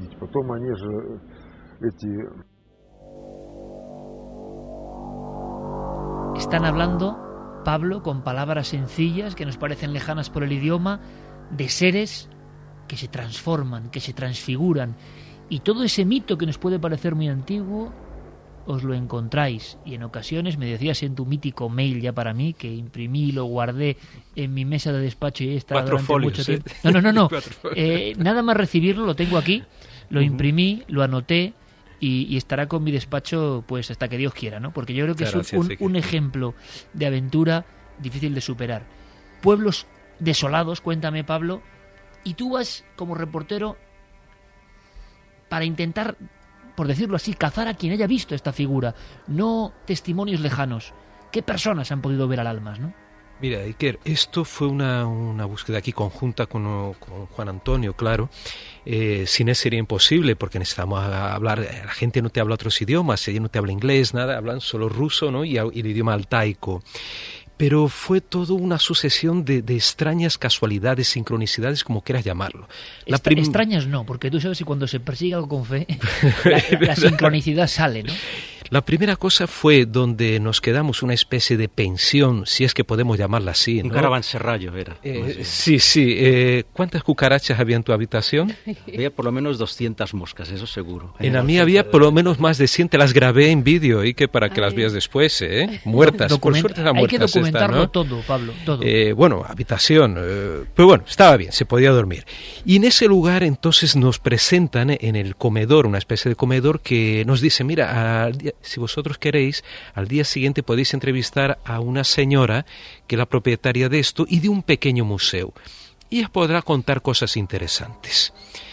Están hablando, Pablo, con palabras sencillas que nos parecen lejanas por el idioma, de seres que se transforman, que se transfiguran. Y todo ese mito que nos puede parecer muy antiguo, os lo encontráis. Y en ocasiones, me decías en tu mítico mail ya para mí, que imprimí, lo guardé en mi mesa de despacho y está Cuatro durante folios, mucho ¿eh? tiempo. No, no, no, no. Eh, nada más recibirlo, lo tengo aquí, lo Uh-huh. imprimí, lo anoté y, y estará con mi despacho pues hasta que Dios quiera, ¿no? Porque yo creo que Claro, es sí, un, sí, un, que- un ejemplo de aventura difícil de superar. Pueblos desolados, cuéntame, Pablo, y tú vas como reportero para intentar, por decirlo así, cazar a quien haya visto esta figura, no testimonios lejanos. ¿Qué personas han podido ver al Almas, no? Mira, Iker, esto fue una, una búsqueda aquí conjunta con, con Juan Antonio, claro. Eh, sin él sería imposible porque necesitamos hablar, la gente no te habla otros idiomas, ella no te habla inglés, nada, hablan solo ruso, ¿no? y, y el idioma altaico. Pero fue todo una sucesión de, de extrañas casualidades, sincronicidades, como quieras llamarlo. La Extra- prim- extrañas no, porque tú sabes que cuando se persigue algo con fe, la, la sincronicidad sale, ¿no? La primera cosa fue donde nos quedamos una especie de pensión, si es que podemos llamarla así, Un ¿no? caravanserrallo era. Eh, sí, sí. Eh, ¿Cuántas cucarachas había en tu habitación? Había por lo menos doscientas moscas, eso seguro. En la mía había por lo menos más de cien, te las grabé en vídeo y que para que las veas después, ¿eh? Muertas, por Document- suerte están hay que muertas documentarlo estas, ¿no? todo, Pablo, todo. Eh, bueno, habitación, eh, pero bueno, estaba bien, se podía dormir. Y en ese lugar entonces nos presentan en el comedor, una especie de comedor que nos dice, mira, al día- si vosotros queréis, al día siguiente podéis entrevistar a una señora que es la propietaria de esto y de un pequeño museo. Y ella podrá contar cosas interesantes.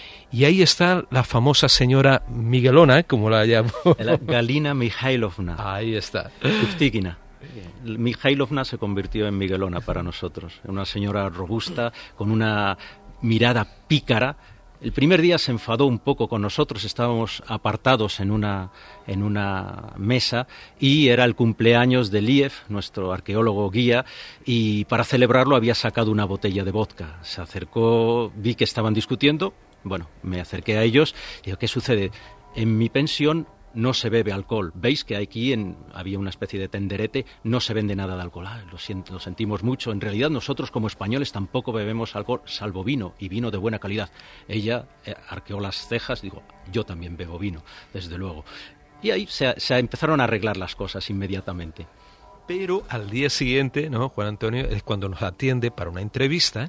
Y ahí está la famosa señora Miguelona, como la llamo. La Galina Mikhailovna. Ahí está. Kustigina. Mikhailovna se convirtió en Miguelona para nosotros. Una señora robusta, con una mirada pícara. El primer día se enfadó un poco con nosotros, estábamos apartados en una, en una mesa y era el cumpleaños de Liev, nuestro arqueólogo guía, y para celebrarlo había sacado una botella de vodka. Se acercó, vi que estaban discutiendo, bueno, me acerqué a ellos y digo, ¿qué sucede? En mi pensión no se bebe alcohol. ¿Veis que aquí en, había una especie de tenderete? No se vende nada de alcohol. Ah, lo, siento, lo sentimos mucho. En realidad nosotros como españoles tampoco bebemos alcohol, salvo vino, y vino de buena calidad. Ella eh, arqueó las cejas, dijo, yo también bebo vino, desde luego. Y ahí se, se empezaron a arreglar las cosas inmediatamente. Pero al día siguiente, ¿no? Juan Antonio es cuando nos atiende para una entrevista.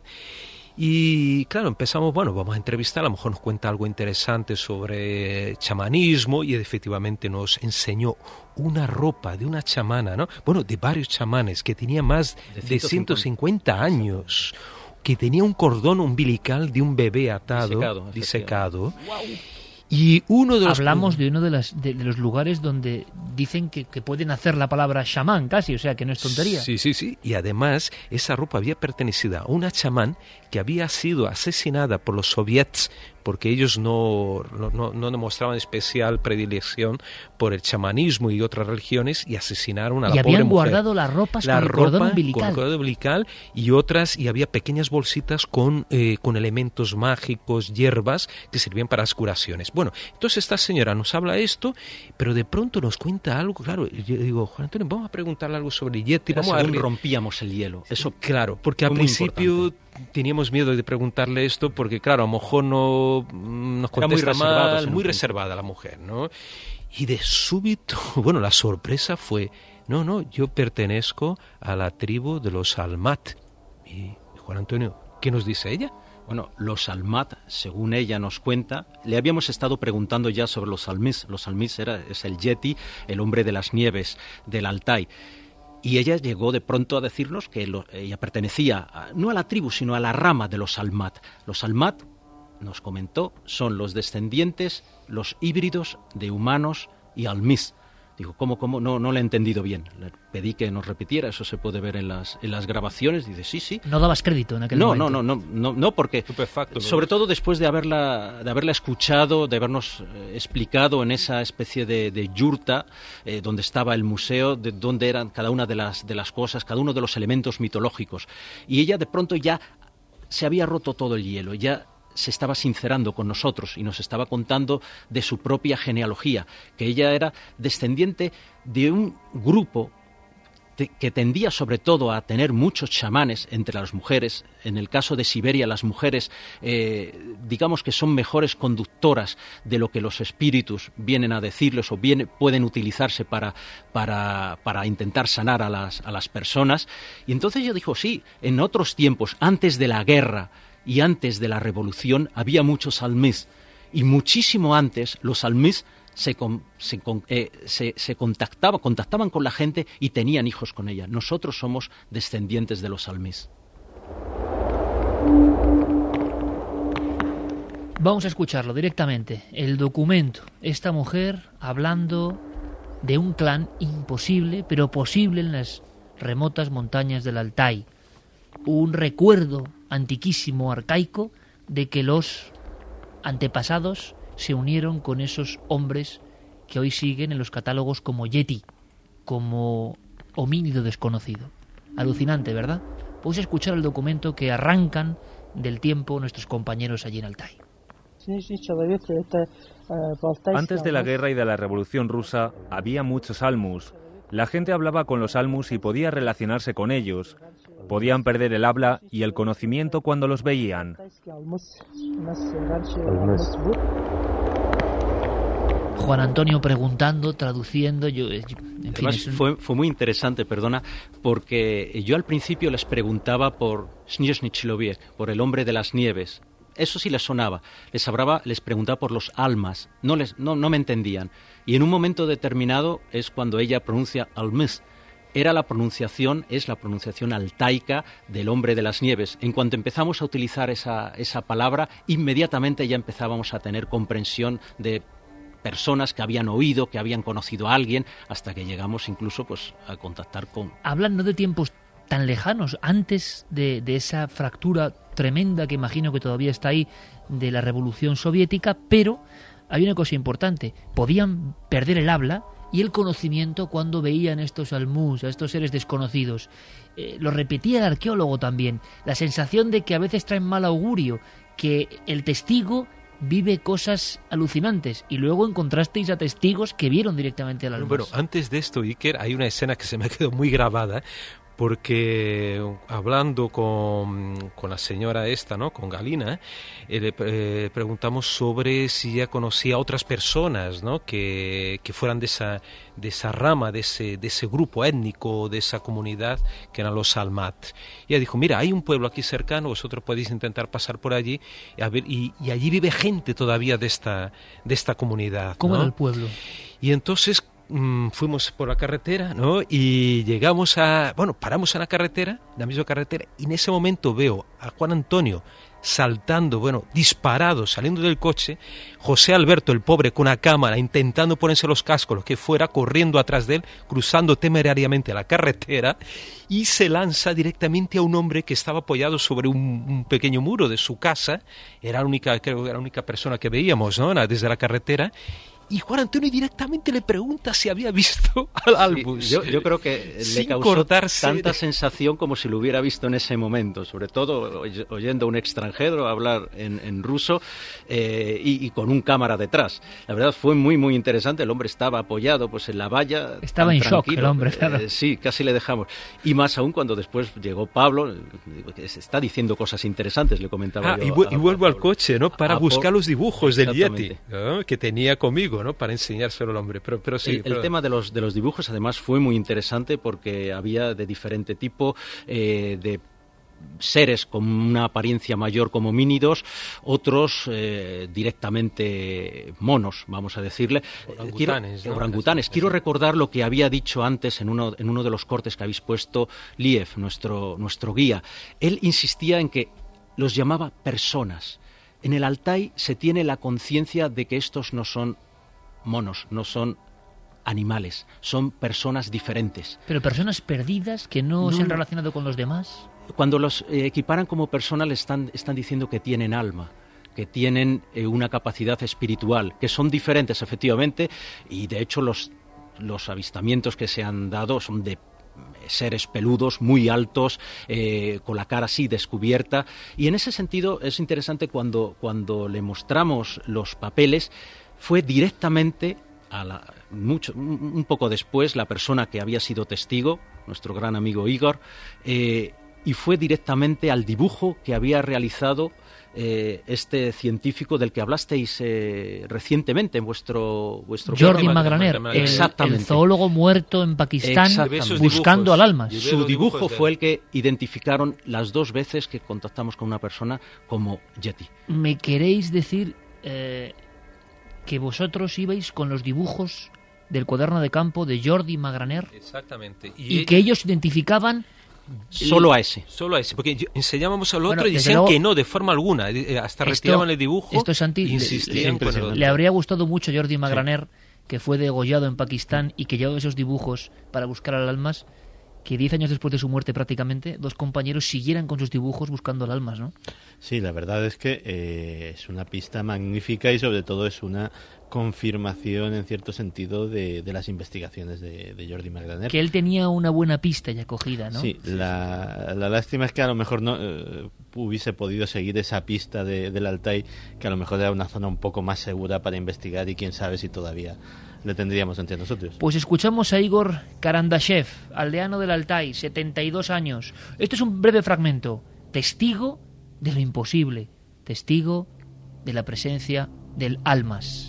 Y claro, empezamos, bueno, vamos a entrevistar, a lo mejor nos cuenta algo interesante sobre chamanismo y efectivamente nos enseñó una ropa de una chamana, ¿no? Bueno, de varios chamanes que tenía más de ciento cincuenta años, que tenía un cordón umbilical de un bebé atado, Disecado, disecado. Y uno de los Hablamos de uno de, las, de, de los lugares donde dicen que, que pueden hacer la palabra chamán casi, o sea que no es tontería. Sí, sí, sí. Y además esa ropa había pertenecido a una chamán que había sido asesinada por los soviets porque ellos no, no, no demostraban especial predilección por el chamanismo y otras religiones y asesinaron a y la pobre habían mujer. guardado las ropas La con el ropa cordón con umbilical. el cordón umbilical y otras, y había pequeñas bolsitas con, eh, con elementos mágicos, hierbas que servían para las curaciones. Bueno, entonces esta señora nos habla esto, pero de pronto nos cuenta algo, claro, yo digo, Juan Antonio, vamos a preguntarle algo sobre el Yeti, Era vamos a según ver. rompíamos el hielo. Eso Claro, porque al fue muy principio importante. teníamos miedo de preguntarle esto porque, claro, a lo mejor no mm, nos Era muy contesta reservados mal, en un muy punto. reservada la mujer, ¿no? Y de súbito, bueno, la sorpresa fue, no, no, yo pertenezco a la tribu de los Almat. Y Juan Antonio, ¿qué nos dice ella? Bueno, los Almat, según ella nos cuenta, le habíamos estado preguntando ya sobre los Almis. Los Almis era, es el Yeti, el hombre de las nieves, del Altai. Y ella llegó de pronto a decirnos que lo, ella pertenecía a, no a la tribu, sino a la rama de los Almat. Los Almat, nos comentó, son los descendientes, los híbridos de humanos y Almis. Digo, ¿cómo, cómo? No, no le he entendido bien. Le pedí que nos repitiera, eso se puede ver en las, en las grabaciones. Dice, sí, sí. No dabas crédito en aquel no, momento. No, no, no, no, no, porque sobre todo después de haberla, de haberla escuchado, de habernos eh, explicado en esa especie de, de yurta eh, donde estaba el museo, de dónde eran cada una de las, de las cosas, cada uno de los elementos mitológicos. Y ella de pronto ya se había roto todo el hielo, ya se estaba sincerando con nosotros y nos estaba contando de su propia genealogía, que ella era descendiente de un grupo te, que tendía sobre todo a tener muchos chamanes entre las mujeres. En el caso de Siberia, las mujeres, eh, digamos que son mejores conductoras de lo que los espíritus vienen a decirles o viene, pueden utilizarse para, para, para intentar sanar a las, a las personas. Y entonces yo digo, sí, en otros tiempos, antes de la guerra y antes de la revolución, había muchos almís, y muchísimo antes los almís se, con, se, con, eh, se, se contactaba, contactaban con la gente y tenían hijos con ella. Nosotros somos descendientes de los almís. Vamos a escucharlo directamente, el documento. Esta mujer hablando de un clan imposible, pero posible en las remotas montañas del Altai. Un recuerdo antiquísimo, arcaico, de que los antepasados se unieron con esos hombres que hoy siguen en los catálogos como Yeti, como homínido desconocido. Alucinante, ¿verdad? Podéis escuchar el documento que arrancan del tiempo nuestros compañeros allí en Altai. Antes de la guerra y de la revolución rusa había muchos almus. La gente hablaba con los almus y podía relacionarse con ellos. Podían perder el habla y el conocimiento cuando los veían. Juan Antonio preguntando, traduciendo. Yo, en Además, fin, un... fue, fue muy interesante, perdona, porque yo al principio les preguntaba por Snezhny Člověk, por el hombre de las nieves. Eso sí les sonaba. Les hablaba, les preguntaba por los almas. No, les, no, no me entendían. Y en un momento determinado es cuando ella pronuncia almís. Era la pronunciación, es la pronunciación altaica del hombre de las nieves. En cuanto empezamos a utilizar esa, esa palabra, inmediatamente ya empezábamos a tener comprensión de personas que habían oído, que habían conocido a alguien, hasta que llegamos incluso pues a contactar con... Hablan no de tiempos tan lejanos, antes de, de esa fractura tremenda que imagino que todavía está ahí de la Revolución Soviética, pero hay una cosa importante, podían perder el habla y el conocimiento cuando veían estos almús, a estos seres desconocidos. Eh, lo repetía el arqueólogo también, la sensación de que a veces traen mal augurio, que el testigo vive cosas alucinantes, y luego encontrasteis a testigos que vieron directamente al almús. Bueno, antes de esto, Iker, hay una escena que se me quedó muy grabada, porque hablando con, con la señora esta, ¿no?, con Galina, eh, le eh, preguntamos sobre si ella conocía a otras personas, ¿no?, que, que fueran de esa, de esa rama, de ese, de ese grupo étnico, de esa comunidad, que eran los Almat. Y ella dijo, mira, hay un pueblo aquí cercano, vosotros podéis intentar pasar por allí, y, a ver, y, y allí vive gente todavía de esta, de esta comunidad, ¿cómo ¿no? era el pueblo? Y entonces Mm, fuimos por la carretera, ¿no? Y llegamos a... Bueno, paramos en la carretera, la misma carretera, y en ese momento veo a Juan Antonio saltando, bueno, disparado, saliendo del coche, José Alberto, el pobre, con una cámara, intentando ponerse los cascos, lo que fuera, corriendo atrás de él, cruzando temerariamente la carretera, y se lanza directamente a un hombre que estaba apoyado sobre un, un pequeño muro de su casa. Era la única, creo que era la única persona que veíamos, ¿no?, desde la carretera. Y Juan Antonio directamente le pregunta si había visto al Albus. Sí, yo, yo creo que Sin le causó cortarse tanta de... sensación como si lo hubiera visto en ese momento, sobre todo oyendo a un extranjero hablar en, en ruso eh, y, y con un cámara detrás. La verdad fue muy, muy interesante. El hombre estaba apoyado pues en la valla. Estaba en shock el hombre, claro. Eh, sí, casi le dejamos. Y más aún cuando después llegó Pablo, que se está diciendo cosas interesantes, le comentaba ah, yo. Y, vu- a, y vuelvo a, al coche, ¿no?, para a, buscar por... los dibujos del Yeti, ¿no?, que tenía conmigo, ¿no?, para enseñárselo al hombre. Pero, pero sí, el, pero... el tema de los, de los dibujos además fue muy interesante porque había de diferente tipo, eh, de seres con una apariencia mayor como homínidos, otros eh, directamente monos, vamos a decirle. Orangutanes, Quiero, ¿no? orangutanes. Quiero recordar lo que había dicho antes en uno, en uno de los cortes que habéis puesto Liev, nuestro, nuestro guía. Él insistía en que los llamaba personas. En el Altai se tiene la conciencia de que estos no son monos, no son animales, son personas diferentes. Pero personas perdidas que no, No. se han relacionado con los demás. Cuando los eh, equiparan como personas, le están, están diciendo que tienen alma, que tienen eh, una capacidad espiritual, que son diferentes efectivamente, y de hecho los, los avistamientos que se han dado son de seres peludos, muy altos, eh, con la cara así descubierta, y en ese sentido es interesante cuando, cuando le mostramos los papeles, fue directamente a la, mucho, un, un poco después, la persona que había sido testigo, nuestro gran amigo Igor, eh, y fue directamente al dibujo que había realizado eh, este científico del que hablasteis eh, recientemente en vuestro vuestro Jordi programa. Magraner, el, Exactamente. el zoólogo muerto en Pakistán Exactamente. buscando al almas. Su dibujo fue el que identificaron las dos veces que contactamos con una persona como Yeti. ¿Me queréis decir eh, que vosotros ibais con los dibujos del cuaderno de campo de Jordi Magraner? Exactamente. Y, y que ellos identificaban... Solo a ese. Solo a ese, porque enseñábamos al otro Bueno, y decían luego, que no, de forma alguna. Hasta esto, retiraban el dibujo esto, Santi, e insistían le, con el otro. le habría gustado mucho a Jordi Magraner, sí, que fue degollado en Pakistán y que llevaba esos dibujos para buscar al almas, que diez años después de su muerte prácticamente, dos compañeros siguieran con sus dibujos buscando al almas, ¿no? Sí, la verdad es que eh, es una pista magnífica y sobre todo es una confirmación en cierto sentido de, de las investigaciones de, de Jordi Magraner. Que él tenía una buena pista ya cogida, ¿no? Sí, la, la lástima es que a lo mejor no eh, hubiese podido seguir esa pista de, del Altai, que a lo mejor era una zona un poco más segura para investigar y quién sabe si todavía le tendríamos entre nosotros. Pues escuchamos a Igor Karandashev, aldeano del Altai, setenta y dos años. Esto es un breve fragmento. Testigo de lo imposible. Testigo de la presencia del almas.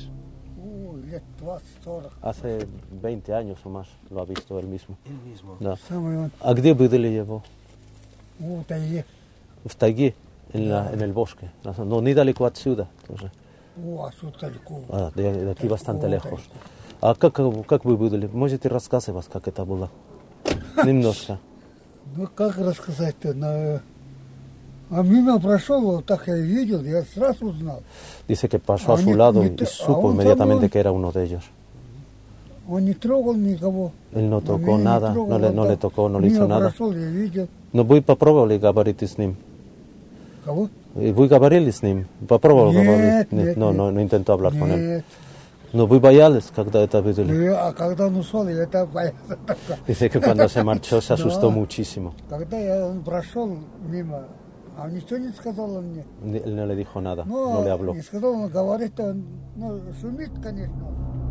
Hace veinte años o más lo ha visto él mismo. Él mismo. Да. А где видели его? В тайге, en, la, en el bosque. No, ni далеко отсюда. Тоже. А, de, de aquí bastante lejos. А как, как вы видели? Можете рассказывать, как это было? Немножко. Ну, как рассказать-то? А мимо прошел, так я видел, я сразу узнал. Dice que pasó a su lado y supo inmediatamente que era uno de ellos. Он не трогал никого. Él no tocó nada, no le, no le tocó, no le hizo nada. Но вы попробовали говорить с ним? Кого? Вы говорили с ним? Попробовал говорить? Нет, no, no, no intentó hablar нет. con él. Но вы боялись, когда это видели? А когда он ушел, я так боялся. Dice que cuando se marchó se asustó muchísimo. Когда я, он прошел мимо, а ничего не сказал он мне. Él no le dijo nada, no, no le habló. Не сказал, он говорит, он ну, шумит, конечно.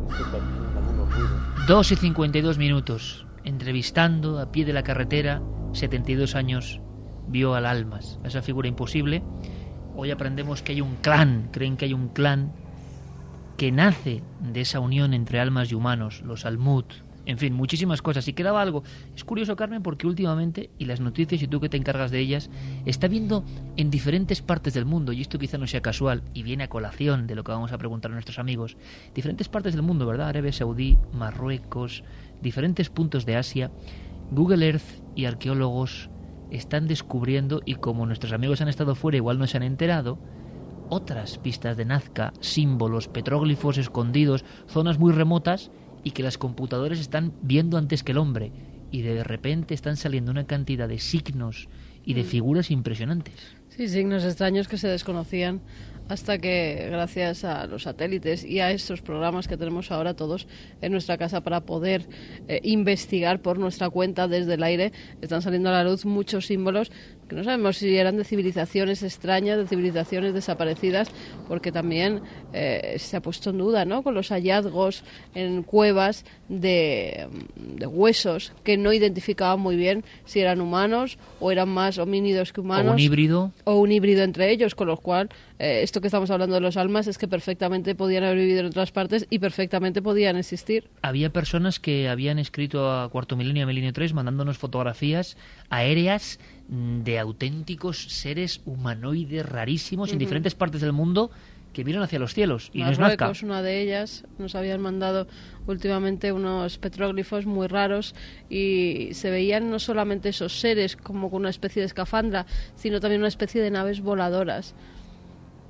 dos y cincuenta y dos minutos, entrevistando a pie de la carretera, setenta y dos años, vio al almas, esa figura imposible. Hoy aprendemos que hay un clan, creen que hay un clan que nace de esa unión entre almas y humanos, los Almut, en fin, muchísimas cosas. Y quedaba algo. Es curioso, Carmen, porque últimamente, y las noticias, y tú que te encargas de ellas, está viendo en diferentes partes del mundo, y esto quizá no sea casual, y viene a colación de lo que vamos a preguntar a nuestros amigos, diferentes partes del mundo, ¿verdad? Arabia Saudí, Marruecos, diferentes puntos de Asia. Google Earth y arqueólogos están descubriendo, y como nuestros amigos han estado fuera, igual no se han enterado, otras pistas de Nazca, símbolos, petróglifos escondidos, zonas muy remotas, y que las computadoras están viendo antes que el hombre, y de repente están saliendo una cantidad de signos y de figuras impresionantes. Sí, signos extraños que se desconocían hasta que, gracias a los satélites y a estos programas que tenemos ahora todos en nuestra casa para poder eh, investigar por nuestra cuenta desde el aire, están saliendo a la luz muchos símbolos que no sabemos si eran de civilizaciones extrañas, de civilizaciones desaparecidas, porque también eh, se ha puesto en duda, ¿no?, con los hallazgos en cuevas de, de huesos que no identificaban muy bien si eran humanos o eran más homínidos que humanos. O un híbrido. O un híbrido entre ellos, con lo cual eh, esto que estamos hablando de los almas es que perfectamente podían haber vivido en otras partes y perfectamente podían existir. Había personas que habían escrito a Cuarto Milenio, a Milenio tres, mandándonos fotografías aéreas de auténticos seres humanoides rarísimos, uh-huh, en diferentes partes del mundo, que miran hacia los cielos. Y Marruecos, no es Nazca. Una de ellas, nos habían mandado últimamente unos petróglifos muy raros y se veían no solamente esos seres como con una especie de escafandra, sino también una especie de naves voladoras.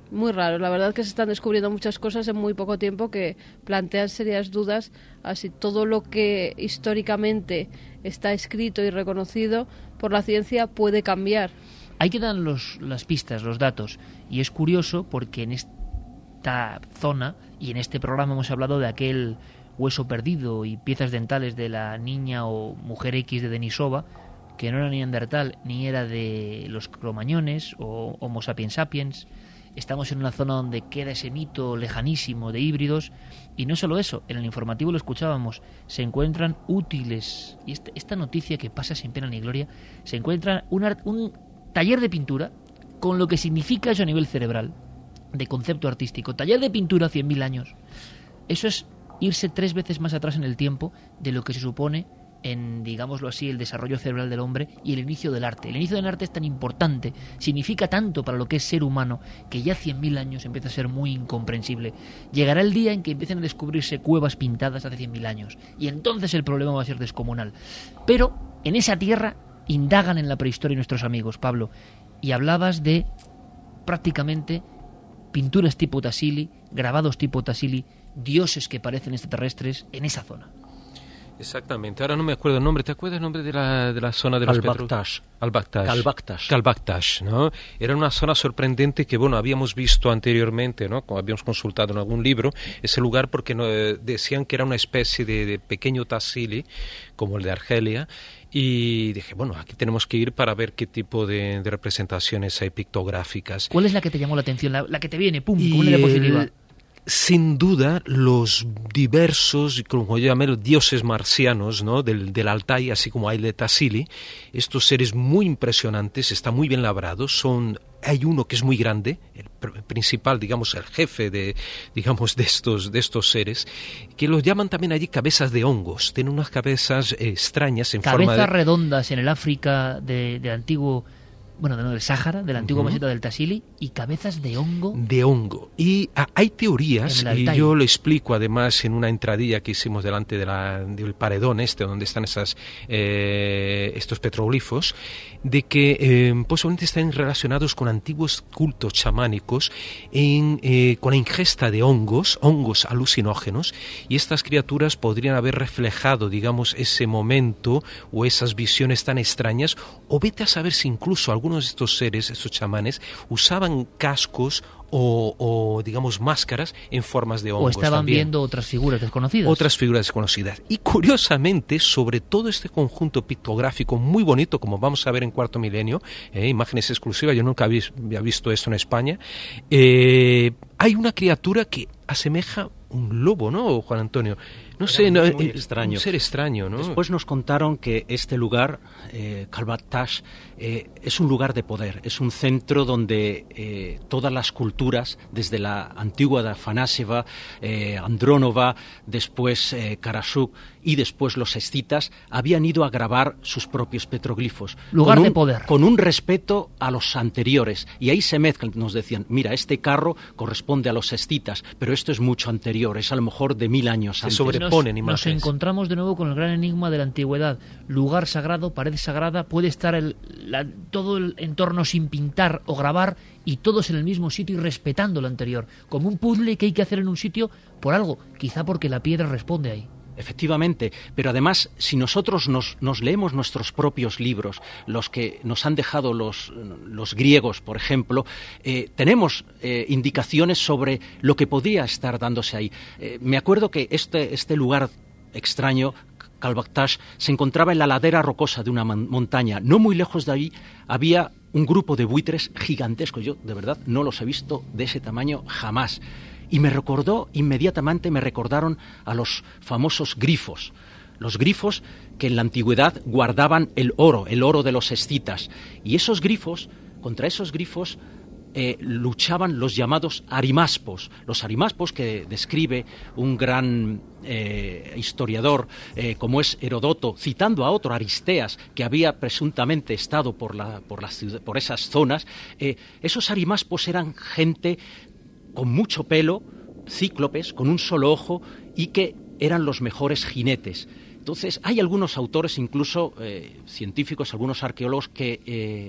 Muy raro. La verdad que se están descubriendo muchas cosas en muy poco tiempo que plantean serias dudas a si todo lo que históricamente está escrito y reconocido por la ciencia puede cambiar. Ahí quedan los, las pistas, los datos. Y es curioso porque en esta zona y en este programa hemos hablado de aquel hueso perdido y piezas dentales de la niña o mujer X de Denisova, que no era neandertal ni era de los cromañones o Homo sapiens sapiens. Estamos en una zona donde queda ese mito lejanísimo de híbridos, y no solo eso, en el informativo lo escuchábamos, se encuentran útiles, y esta, esta noticia que pasa sin pena ni gloria, se encuentra un, art, un taller de pintura con lo que significa eso a nivel cerebral, de concepto artístico. Taller de pintura, cien mil años. Eso es irse tres veces más atrás en el tiempo de lo que se supone en, digámoslo así, el desarrollo cerebral del hombre y el inicio del arte. El inicio del arte es tan importante, significa tanto para lo que es ser humano, que ya cien mil años empieza a ser muy incomprensible. Llegará el día en que empiecen a descubrirse cuevas pintadas hace cien mil años, y entonces el problema va a ser descomunal. Pero en esa tierra indagan en la prehistoria nuestros amigos, Pablo, y hablabas de prácticamente pinturas tipo Tassili, grabados tipo Tassili, dioses que parecen extraterrestres en esa zona. Exactamente, ahora no me acuerdo el nombre. ¿Te acuerdas el nombre de la, de la zona de los Al-Baktash. Al-Baktash. Al-Baktash. Al-Baktash, ¿no? Era una zona sorprendente que, bueno, habíamos visto anteriormente, ¿no? Como habíamos consultado en algún libro, ese lugar porque ¿no? decían que era una especie de, de pequeño Tassili, como el de Argelia, y dije, bueno, aquí tenemos que ir para ver qué tipo de, de representaciones hay pictográficas. ¿Cuál es la que te llamó la atención? La, la que te viene, pum, como una diapositiva. El... Sin duda, los diversos, como yo llamé, los dioses marcianos, ¿no? del, del Altai, así como hay de Tassili, estos seres muy impresionantes, están muy bien labrados, son... Hay uno que es muy grande, el principal, digamos, el jefe de, digamos, de estos, de estos seres, que los llaman también allí cabezas de hongos. Tienen unas cabezas eh, extrañas en cabezas forma de... Cabezas redondas en el África de, del antiguo... Bueno, del Sáhara, de la antigua uh-huh. meseta del Tassili, y cabezas de hongo. De hongo. Y ah, hay teorías, y yo lo explico además en una entradilla que hicimos delante de la, del paredón este, donde están esas, eh, estos petroglifos, de que eh, posiblemente están relacionados con antiguos cultos chamánicos en, eh, con la ingesta de hongos, hongos alucinógenos, y estas criaturas podrían haber reflejado, digamos, ese momento o esas visiones tan extrañas, o vete a saber si incluso algunos de estos seres, estos chamanes, usaban cascos o, o digamos, máscaras en formas de hongos. O estaban también. viendo otras figuras desconocidas. Otras figuras desconocidas. Y curiosamente, sobre todo este conjunto pictográfico muy bonito, como vamos a ver en Cuarto Milenio, eh, imágenes exclusivas, yo nunca había, había visto esto en España, eh, hay una criatura que asemeja un lobo, ¿no, Juan Antonio? No sé, muy, no, muy eh, extraño. Un ser extraño, ¿no? Después nos contaron que este lugar, eh, Al-Baktash, eh, es un lugar de poder, es un centro donde eh, todas las culturas, desde la antigua de Afanasieva, eh, Andrónova, después eh, Karasuk y después los escitas, habían ido a grabar sus propios petroglifos. Lugar un, de poder. Con un respeto a los anteriores. Y ahí se mezclan, nos decían, mira, este carro corresponde a los escitas, pero esto es mucho anterior, es a lo mejor de mil años antes. Nos, nos encontramos de nuevo con el gran enigma de la antigüedad. Lugar sagrado, pared sagrada, puede estar el, la, todo el entorno sin pintar o grabar y todos en el mismo sitio y respetando lo anterior. Como un puzzle que hay que hacer en un sitio por algo, quizá porque la piedra responde ahí. Efectivamente, pero además, si nosotros nos, nos leemos nuestros propios libros, los que nos han dejado los, los griegos, por ejemplo, eh, tenemos eh, indicaciones sobre lo que podría estar dándose ahí. Eh, me acuerdo que este, este lugar extraño, Al-Baktash, se encontraba en la ladera rocosa de una man- montaña. No muy lejos de ahí había un grupo de buitres gigantescos. Yo, de verdad, no los he visto de ese tamaño jamás. Y me recordó, inmediatamente me recordaron a los famosos grifos. Los grifos que en la antigüedad guardaban el oro, el oro de los escitas. Y esos grifos, contra esos grifos, eh, luchaban los llamados arimaspos. Los arimaspos que describe un gran eh, historiador eh, como es Herodoto, citando a otro, Aristeas, que había presuntamente estado por, la, por, la ciudad, por esas zonas. Eh, esos arimaspos eran gente con mucho pelo, cíclopes, con un solo ojo, y que eran los mejores jinetes. Entonces, hay algunos autores, incluso eh, científicos, algunos arqueólogos, que eh,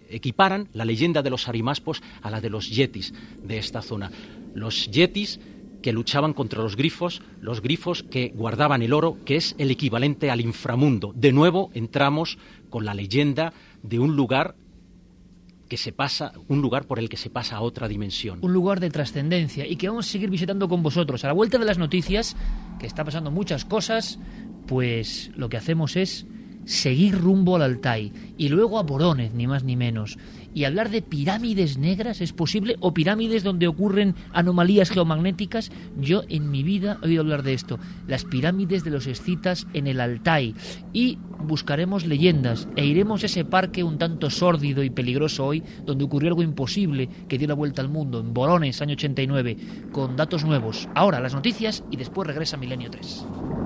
equiparan la leyenda de los arimaspos a la de los yetis de esta zona. Los yetis que luchaban contra los grifos, los grifos que guardaban el oro, que es el equivalente al inframundo. De nuevo entramos con la leyenda de un lugar que se pasa, un lugar por el que se pasa a otra dimensión. Un lugar de trascendencia y que vamos a seguir visitando con vosotros. A la vuelta de las noticias, que está pasando muchas cosas, pues lo que hacemos es seguir rumbo al Altai y luego a Vorónezh, ni más ni menos. Y hablar de pirámides negras, ¿es posible? ¿O pirámides donde ocurren anomalías geomagnéticas? Yo en mi vida he oído hablar de esto. Las pirámides de los escitas en el Altai. Y buscaremos leyendas e iremos a ese parque un tanto sórdido y peligroso hoy, donde ocurrió algo imposible que dio la vuelta al mundo, en Vorónezh, año ochenta y nueve, con datos nuevos. Ahora las noticias y después regresa Milenio tres.